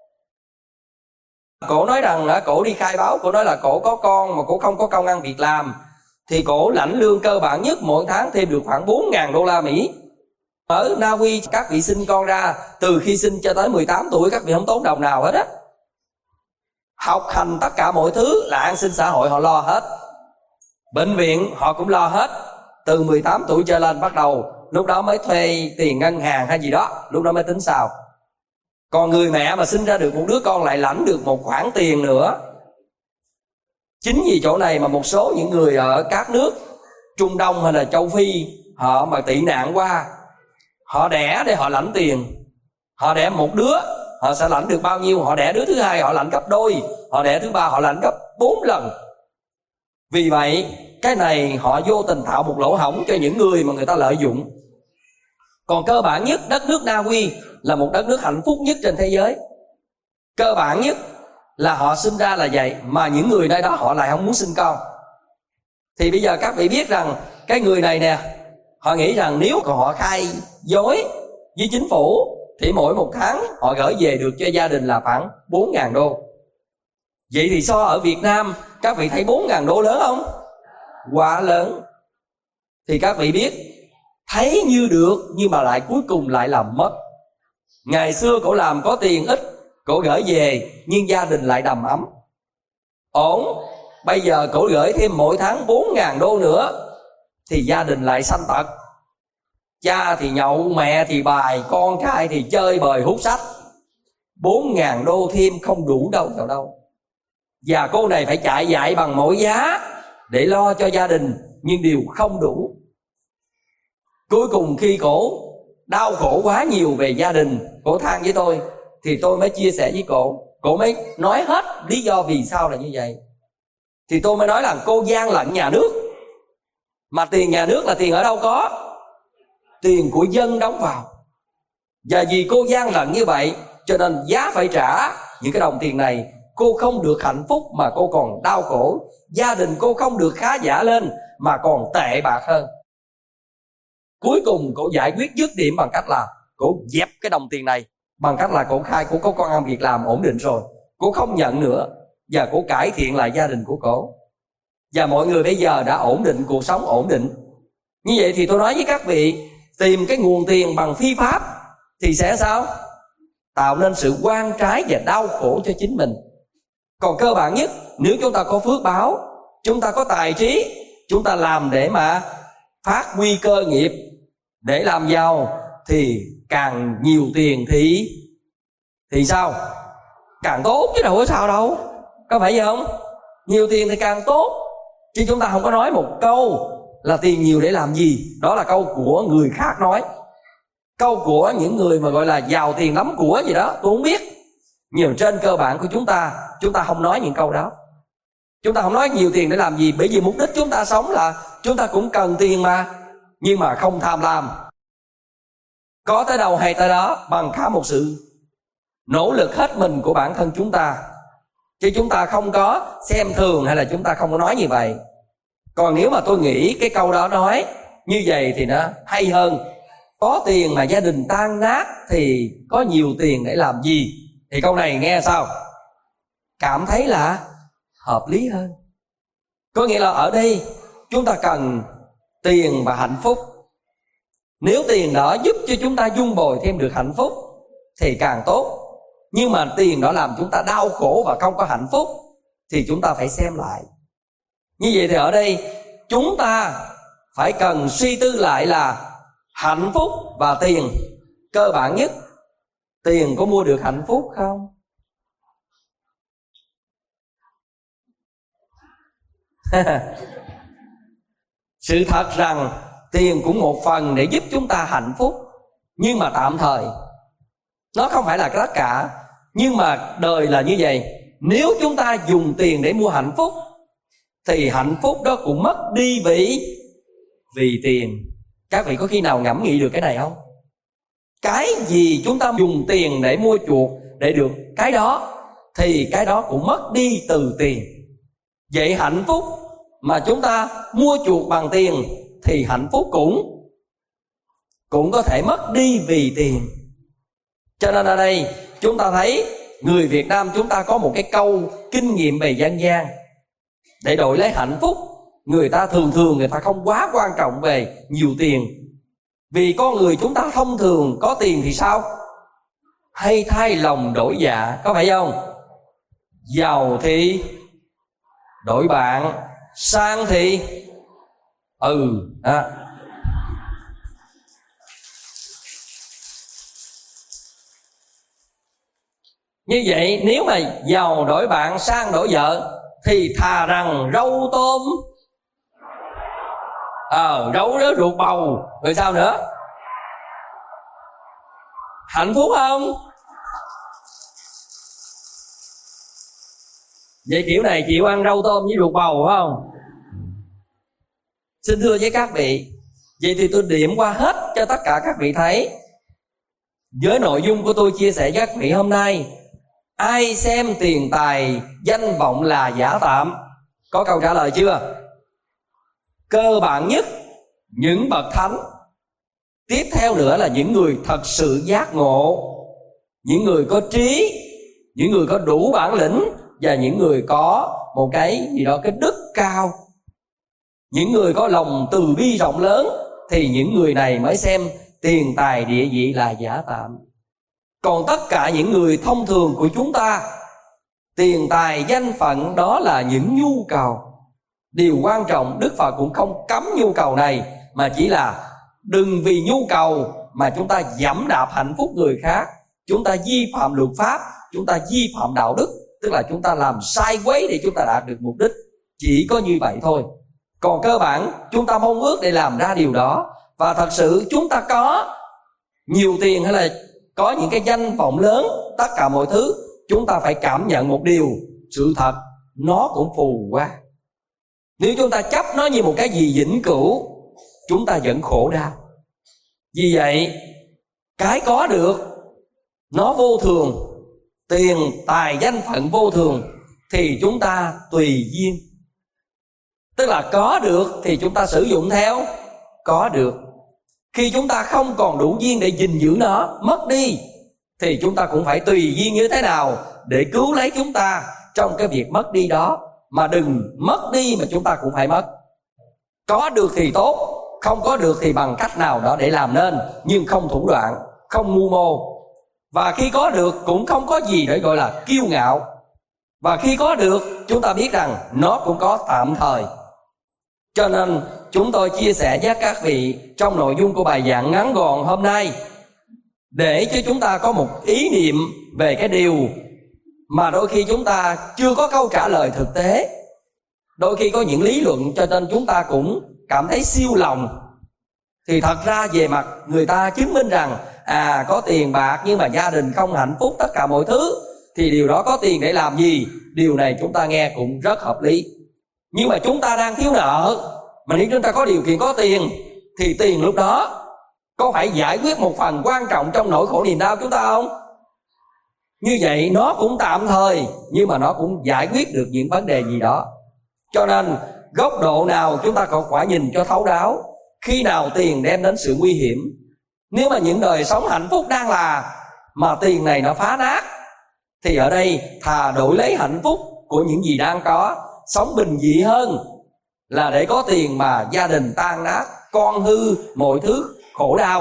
Cổ nói rằng cổ đi khai báo, cổ nói là cổ có con mà cổ không có công ăn việc làm, thì cổ lãnh lương cơ bản nhất mỗi tháng thêm được khoảng 4.000 đô la Mỹ. Ở Na Uy các vị sinh con ra, từ khi sinh cho tới 18 tuổi các vị không tốn đồng nào hết á. Học hành tất cả mọi thứ là an sinh xã hội họ lo hết. Bệnh viện họ cũng lo hết. Từ 18 tuổi trở lên bắt đầu, lúc đó mới thuê tiền ngân hàng hay gì đó, lúc đó mới tính sao. Còn người mẹ mà sinh ra được một đứa con lại lãnh được một khoản tiền nữa. Chính vì chỗ này mà một số những người ở các nước Trung Đông hay là châu Phi, họ mà tị nạn qua, họ đẻ để họ lãnh tiền. Họ đẻ một đứa họ sẽ lãnh được bao nhiêu, họ đẻ đứa thứ hai họ lãnh gấp đôi, họ đẻ thứ ba họ lãnh gấp 4 lần. Vì vậy cái này họ vô tình tạo một lỗ hổng cho những người mà người ta lợi dụng. Còn cơ bản nhất, đất nước Na Uy là một đất nước hạnh phúc nhất trên thế giới. Cơ bản nhất là họ sinh ra là vậy, mà những người nơi đó họ lại không muốn sinh con. Thì bây giờ các vị biết rằng cái người này nè, họ nghĩ rằng nếu họ khai dối với chính phủ thì mỗi một tháng họ gửi về được cho gia đình là khoảng 4.000 đô. Vậy thì so ở Việt Nam, các vị thấy 4.000 đô lớn không? Quá lớn. Thì các vị biết, thấy như được nhưng mà lại cuối cùng lại làm mất. Ngày xưa cổ làm có tiền ít, cổ gửi về nhưng gia đình lại đầm ấm, ổn. Bây giờ cổ gửi thêm mỗi tháng 4.000 đô nữa thì gia đình lại sanh tật. Cha thì nhậu, mẹ thì bài, con trai thì chơi bời hút sách. 4.000 đô thêm không đủ đâu vào đâu. Và cô này phải chạy dại bằng mọi giá để lo cho gia đình, nhưng điều không đủ. Cuối cùng khi cổ đau khổ quá nhiều về gia đình, cổ than với tôi, thì tôi mới chia sẻ với cổ mới nói hết lý do vì sao là như vậy. thì tôi mới nói là cô gian lận nhà nước. Mà tiền nhà nước là tiền ở đâu có? Tiền của dân đóng vào. Và vì cô gian lận như vậy cho nên giá phải trả những cái đồng tiền này. Cô không được hạnh phúc mà cô còn đau khổ. Gia đình cô không được khá giả lên mà còn tệ bạc hơn. Cuối cùng cô giải quyết dứt điểm bằng cách là cô dẹp cái đồng tiền này, bằng cách là cô khai cô có công ăn việc làm ổn định rồi, cô không nhận nữa, và cô cải thiện lại gia đình của cô. Và mọi người bây giờ đã ổn định, cuộc sống ổn định. Như vậy thì tôi nói với các vị, tìm cái nguồn tiền bằng phi pháp thì sẽ sao? Tạo nên sự oan trái và đau khổ cho chính mình. Còn cơ bản nhất, nếu chúng ta có phước báo, chúng ta có tài trí, chúng ta làm để mà phát huy cơ nghiệp, để làm giàu, thì càng nhiều tiền thì sao? Càng tốt chứ đâu có sao đâu. Có phải vậy không? Nhiều tiền thì càng tốt. Chứ chúng ta không có nói một câu là tiền nhiều để làm gì. Đó là câu của người khác nói. Câu của những người mà gọi là giàu tiền lắm của gì đó, tôi không biết. Nhưng trên cơ bản của chúng ta không nói những câu đó. Chúng ta không nói nhiều tiền để làm gì. Bởi vì mục đích chúng ta sống là chúng ta cũng cần tiền mà. Nhưng mà không tham lam. Có tới đâu hay tới đó, bằng cả một sự nỗ lực hết mình của bản thân chúng ta. Chứ chúng ta không có xem thường hay là chúng ta không có nói như vậy. Còn nếu mà tôi nghĩ cái câu đó nói như vậy thì nó hay hơn. Có tiền mà gia đình tan nát thì có nhiều tiền để làm gì? Thì câu này nghe sao? Cảm thấy là hợp lý hơn. Có nghĩa là ở đây chúng ta cần tiền và hạnh phúc. Nếu tiền đó giúp cho chúng ta dung bồi thêm được hạnh phúc thì càng tốt. Nhưng mà tiền đó làm chúng ta đau khổ và không có hạnh phúc thì chúng ta phải xem lại. Như vậy thì ở đây chúng ta phải cần suy tư lại là hạnh phúc và tiền. Cơ bản nhất, tiền có mua được hạnh phúc không? Sự thật rằng tiền cũng một phần để giúp chúng ta hạnh phúc, nhưng mà tạm thời. Nó không phải là tất cả. Nhưng mà đời là như vậy. Nếu chúng ta dùng tiền để mua hạnh phúc thì hạnh phúc đó cũng mất đi vì tiền. Các vị có khi nào ngẫm nghĩ được cái này không? Cái gì chúng ta dùng tiền để mua chuộc để được cái đó thì cái đó cũng mất đi từ tiền. Vậy hạnh phúc mà chúng ta mua chuộc bằng tiền thì hạnh phúc cũng có thể mất đi vì tiền. Cho nên ở đây chúng ta thấy người Việt Nam chúng ta có một cái câu kinh nghiệm về dân gian. Để đổi lấy hạnh phúc, người ta thường người ta không quá quan trọng về nhiều tiền. Vì con người chúng ta thông thường có tiền thì sao? Hay thay lòng đổi dạ, có phải không? Giàu thì đổi bạn, sang thì Như vậy nếu mà giàu đổi bạn, sang đổi vợ thì thà rằng rau tôm rau đó ruột bầu. Rồi sao nữa? Hạnh phúc không? Vậy kiểu này chịu ăn rau tôm với ruột bầu phải không? Xin thưa với các vị, vậy thì tôi điểm qua hết cho tất cả các vị thấy. Với nội dung của tôi chia sẻ với các vị hôm nay, ai xem tiền tài danh vọng là giả tạm? Có câu trả lời chưa? Cơ bản nhất, những bậc thánh. Tiếp theo nữa là những người thật sự giác ngộ, những người có trí, những người có đủ bản lĩnh, và những người có một cái gì đó, cái đức cao, những người có lòng từ bi rộng lớn. Thì những người này mới xem tiền tài địa vị là giả tạm. Còn tất cả những người thông thường của chúng ta, tiền tài danh phận đó là những nhu cầu. Điều quan trọng, Đức Phật cũng không cấm nhu cầu này, mà chỉ là đừng vì nhu cầu mà chúng ta giẫm đạp hạnh phúc người khác, chúng ta vi phạm luật pháp, chúng ta vi phạm đạo đức, tức là chúng ta làm sai quấy để chúng ta đạt được mục đích. Chỉ có như vậy thôi. Còn cơ bản chúng ta mong ước để làm ra điều đó. Và thật sự chúng ta có nhiều tiền hay là có những cái danh vọng lớn, tất cả mọi thứ, chúng ta phải cảm nhận một điều, sự thật nó cũng phù qua. Nếu chúng ta chấp nó như một cái gì vĩnh cửu, chúng ta vẫn khổ đau. Vì vậy cái có được nó vô thường, tiền tài danh phận vô thường, thì chúng ta tùy duyên. Tức là có được thì chúng ta sử dụng theo có được. Khi chúng ta không còn đủ duyên để gìn giữ nó, mất đi, thì chúng ta cũng phải tùy duyên như thế nào để cứu lấy chúng ta trong cái việc mất đi đó. Mà đừng mất đi mà chúng ta cũng phải mất. Có được thì tốt, không có được thì bằng cách nào đó để làm nên, nhưng không thủ đoạn, không mưu mô. Và khi có được cũng không có gì để gọi là kiêu ngạo. Và khi có được chúng ta biết rằng nó cũng có tạm thời. Cho nên chúng tôi chia sẻ với các vị trong nội dung của bài giảng ngắn gọn hôm nay, để cho chúng ta có một ý niệm về cái điều mà đôi khi chúng ta chưa có câu trả lời thực tế. Đôi khi có những lý luận cho nên chúng ta cũng cảm thấy siêu lòng. Thì thật ra về mặt người ta chứng minh rằng có tiền bạc nhưng mà gia đình không hạnh phúc, tất cả mọi thứ, thì điều đó có tiền để làm gì? Điều này chúng ta nghe cũng rất hợp lý. Nhưng mà chúng ta đang thiếu nợ, mà nếu chúng ta có điều kiện có tiền, thì tiền lúc đó có phải giải quyết một phần quan trọng trong nỗi khổ niềm đau chúng ta không? Như vậy nó cũng tạm thời, nhưng mà nó cũng giải quyết được những vấn đề gì đó. Cho nên góc độ nào chúng ta còn phải nhìn cho thấu đáo. Khi nào tiền đem đến sự nguy hiểm? Nếu mà những đời sống hạnh phúc đang là mà tiền này nó phá nát, thì ở đây thà đổi lấy hạnh phúc của những gì đang có, sống bình dị hơn là để có tiền mà gia đình tan nát, con hư, mọi thứ khổ đau.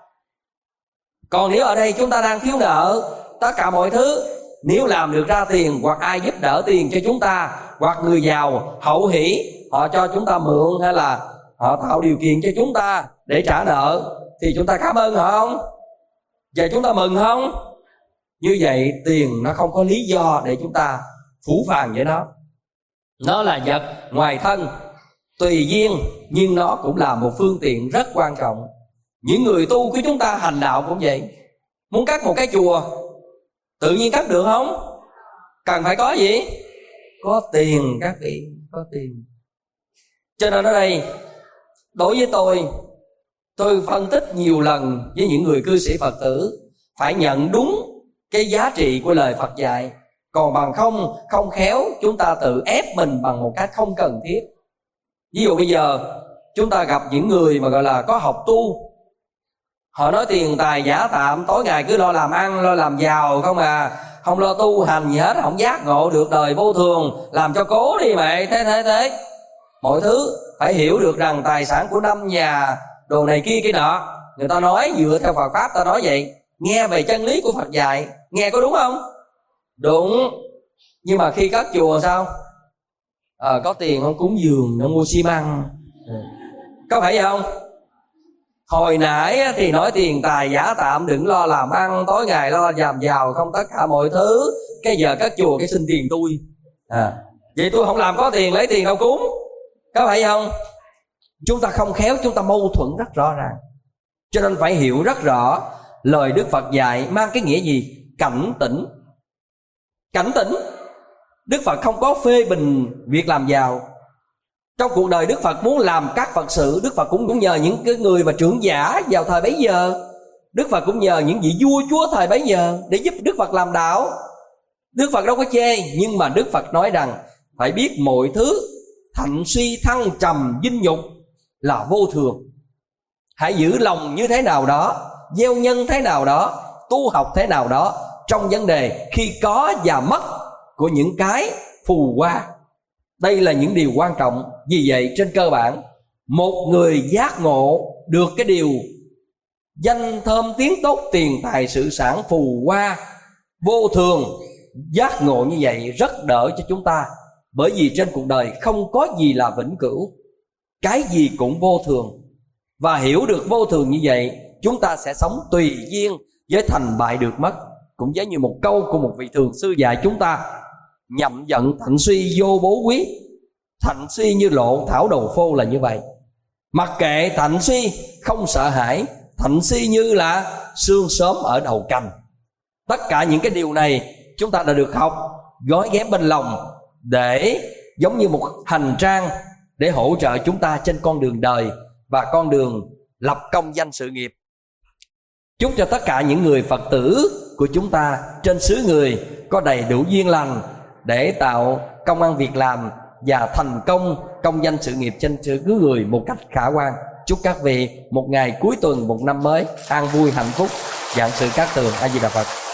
Còn nếu ở đây chúng ta đang thiếu nợ tất cả mọi thứ, nếu làm được ra tiền, hoặc ai giúp đỡ tiền cho chúng ta, hoặc người giàu hậu hỷ họ cho chúng ta mượn, hay là họ tạo điều kiện cho chúng ta để trả nợ, thì chúng ta cảm ơn họ không? Và chúng ta mừng không? Như vậy tiền nó không có lý do để chúng ta phũ phàng với nó. Nó là vật ngoài thân, tùy duyên, nhưng nó cũng là một phương tiện rất quan trọng. Những người tu của chúng ta hành đạo cũng vậy. Muốn cắt một cái chùa tự nhiên cắt được không? Cần phải có gì? Có tiền các vị, có tiền. Cho nên ở đây đối với tôi phân tích nhiều lần với những người cư sĩ Phật tử, phải nhận đúng cái giá trị của lời Phật dạy. Còn bằng không khéo chúng ta tự ép mình bằng một cách không cần thiết. Ví dụ bây giờ chúng ta gặp những người mà gọi là có học tu, họ nói tiền tài giả tạm, tối ngày cứ lo làm ăn, lo làm giàu không không lo tu hành gì hết, không giác ngộ được đời vô thường, làm cho cố đi mẹ, thế. Mọi thứ phải hiểu được rằng tài sản của 5 nhà, đồ này kia nọ, người ta nói dựa theo Phật Pháp, ta nói vậy. Nghe về chân lý của Phật dạy, nghe có đúng không? Đúng. Nhưng mà khi cất chùa sao? Có tiền không cúng dường, nó mua xi măng, có phải vậy không? Hồi nãy thì nói tiền tài giả tạm, đừng lo làm ăn, tối ngày lo làm giàu không tất cả mọi thứ. Cái giờ cất chùa cái xin tiền tôi. Vậy tôi không làm có tiền, lấy tiền đâu cúng, có phải không? Chúng ta không khéo, chúng ta mâu thuẫn rất rõ ràng. Cho nên phải hiểu rất rõ lời Đức Phật dạy mang cái nghĩa gì? Cảnh tỉnh. Cảnh tỉnh. Đức Phật không có phê bình việc làm giàu. Trong cuộc đời Đức Phật muốn làm các Phật sự, Đức Phật cũng nhờ những cái người mà trưởng giả vào thời bấy giờ. Đức Phật cũng nhờ những vị vua chúa thời bấy giờ để giúp Đức Phật làm đạo. Đức Phật đâu có chê, nhưng mà Đức Phật nói rằng phải biết mọi thứ thạnh suy thăng trầm vinh nhục là vô thường. Hãy giữ lòng như thế nào đó, gieo nhân thế nào đó, tu học thế nào đó, trong vấn đề khi có và mất của những cái phù hoa. Đây là những điều quan trọng. Vì vậy trên cơ bản, một người giác ngộ được cái điều danh thơm tiếng tốt, tiền tài sự sản phù hoa vô thường, giác ngộ như vậy rất đỡ cho chúng ta. Bởi vì trên cuộc đời không có gì là vĩnh cửu, cái gì cũng vô thường. Và hiểu được vô thường như vậy, chúng ta sẽ sống tùy duyên với thành bại được mất. Cũng giống như một câu của một vị thường sư dạy chúng ta: nhậm giận thạnh suy vô bố quý. Thạnh suy như lộ thảo đầu phô là như vậy. Mặc kệ thạnh suy, không sợ hãi. Thạnh suy như là sương sớm ở đầu cành. Tất cả những cái điều này chúng ta đã được học, gói ghém bên lòng, để giống như một hành trang để hỗ trợ chúng ta trên con đường đời và con đường lập công danh sự nghiệp. Chúc cho tất cả những người Phật tử của chúng ta trên xứ người có đầy đủ duyên lành để tạo công ăn việc làm và thành công công danh sự nghiệp trên xứ người một cách khả quan. Chúc các vị một ngày cuối tuần, một năm mới an vui hạnh phúc. Vạn sự cát tường. A Di Đà Phật.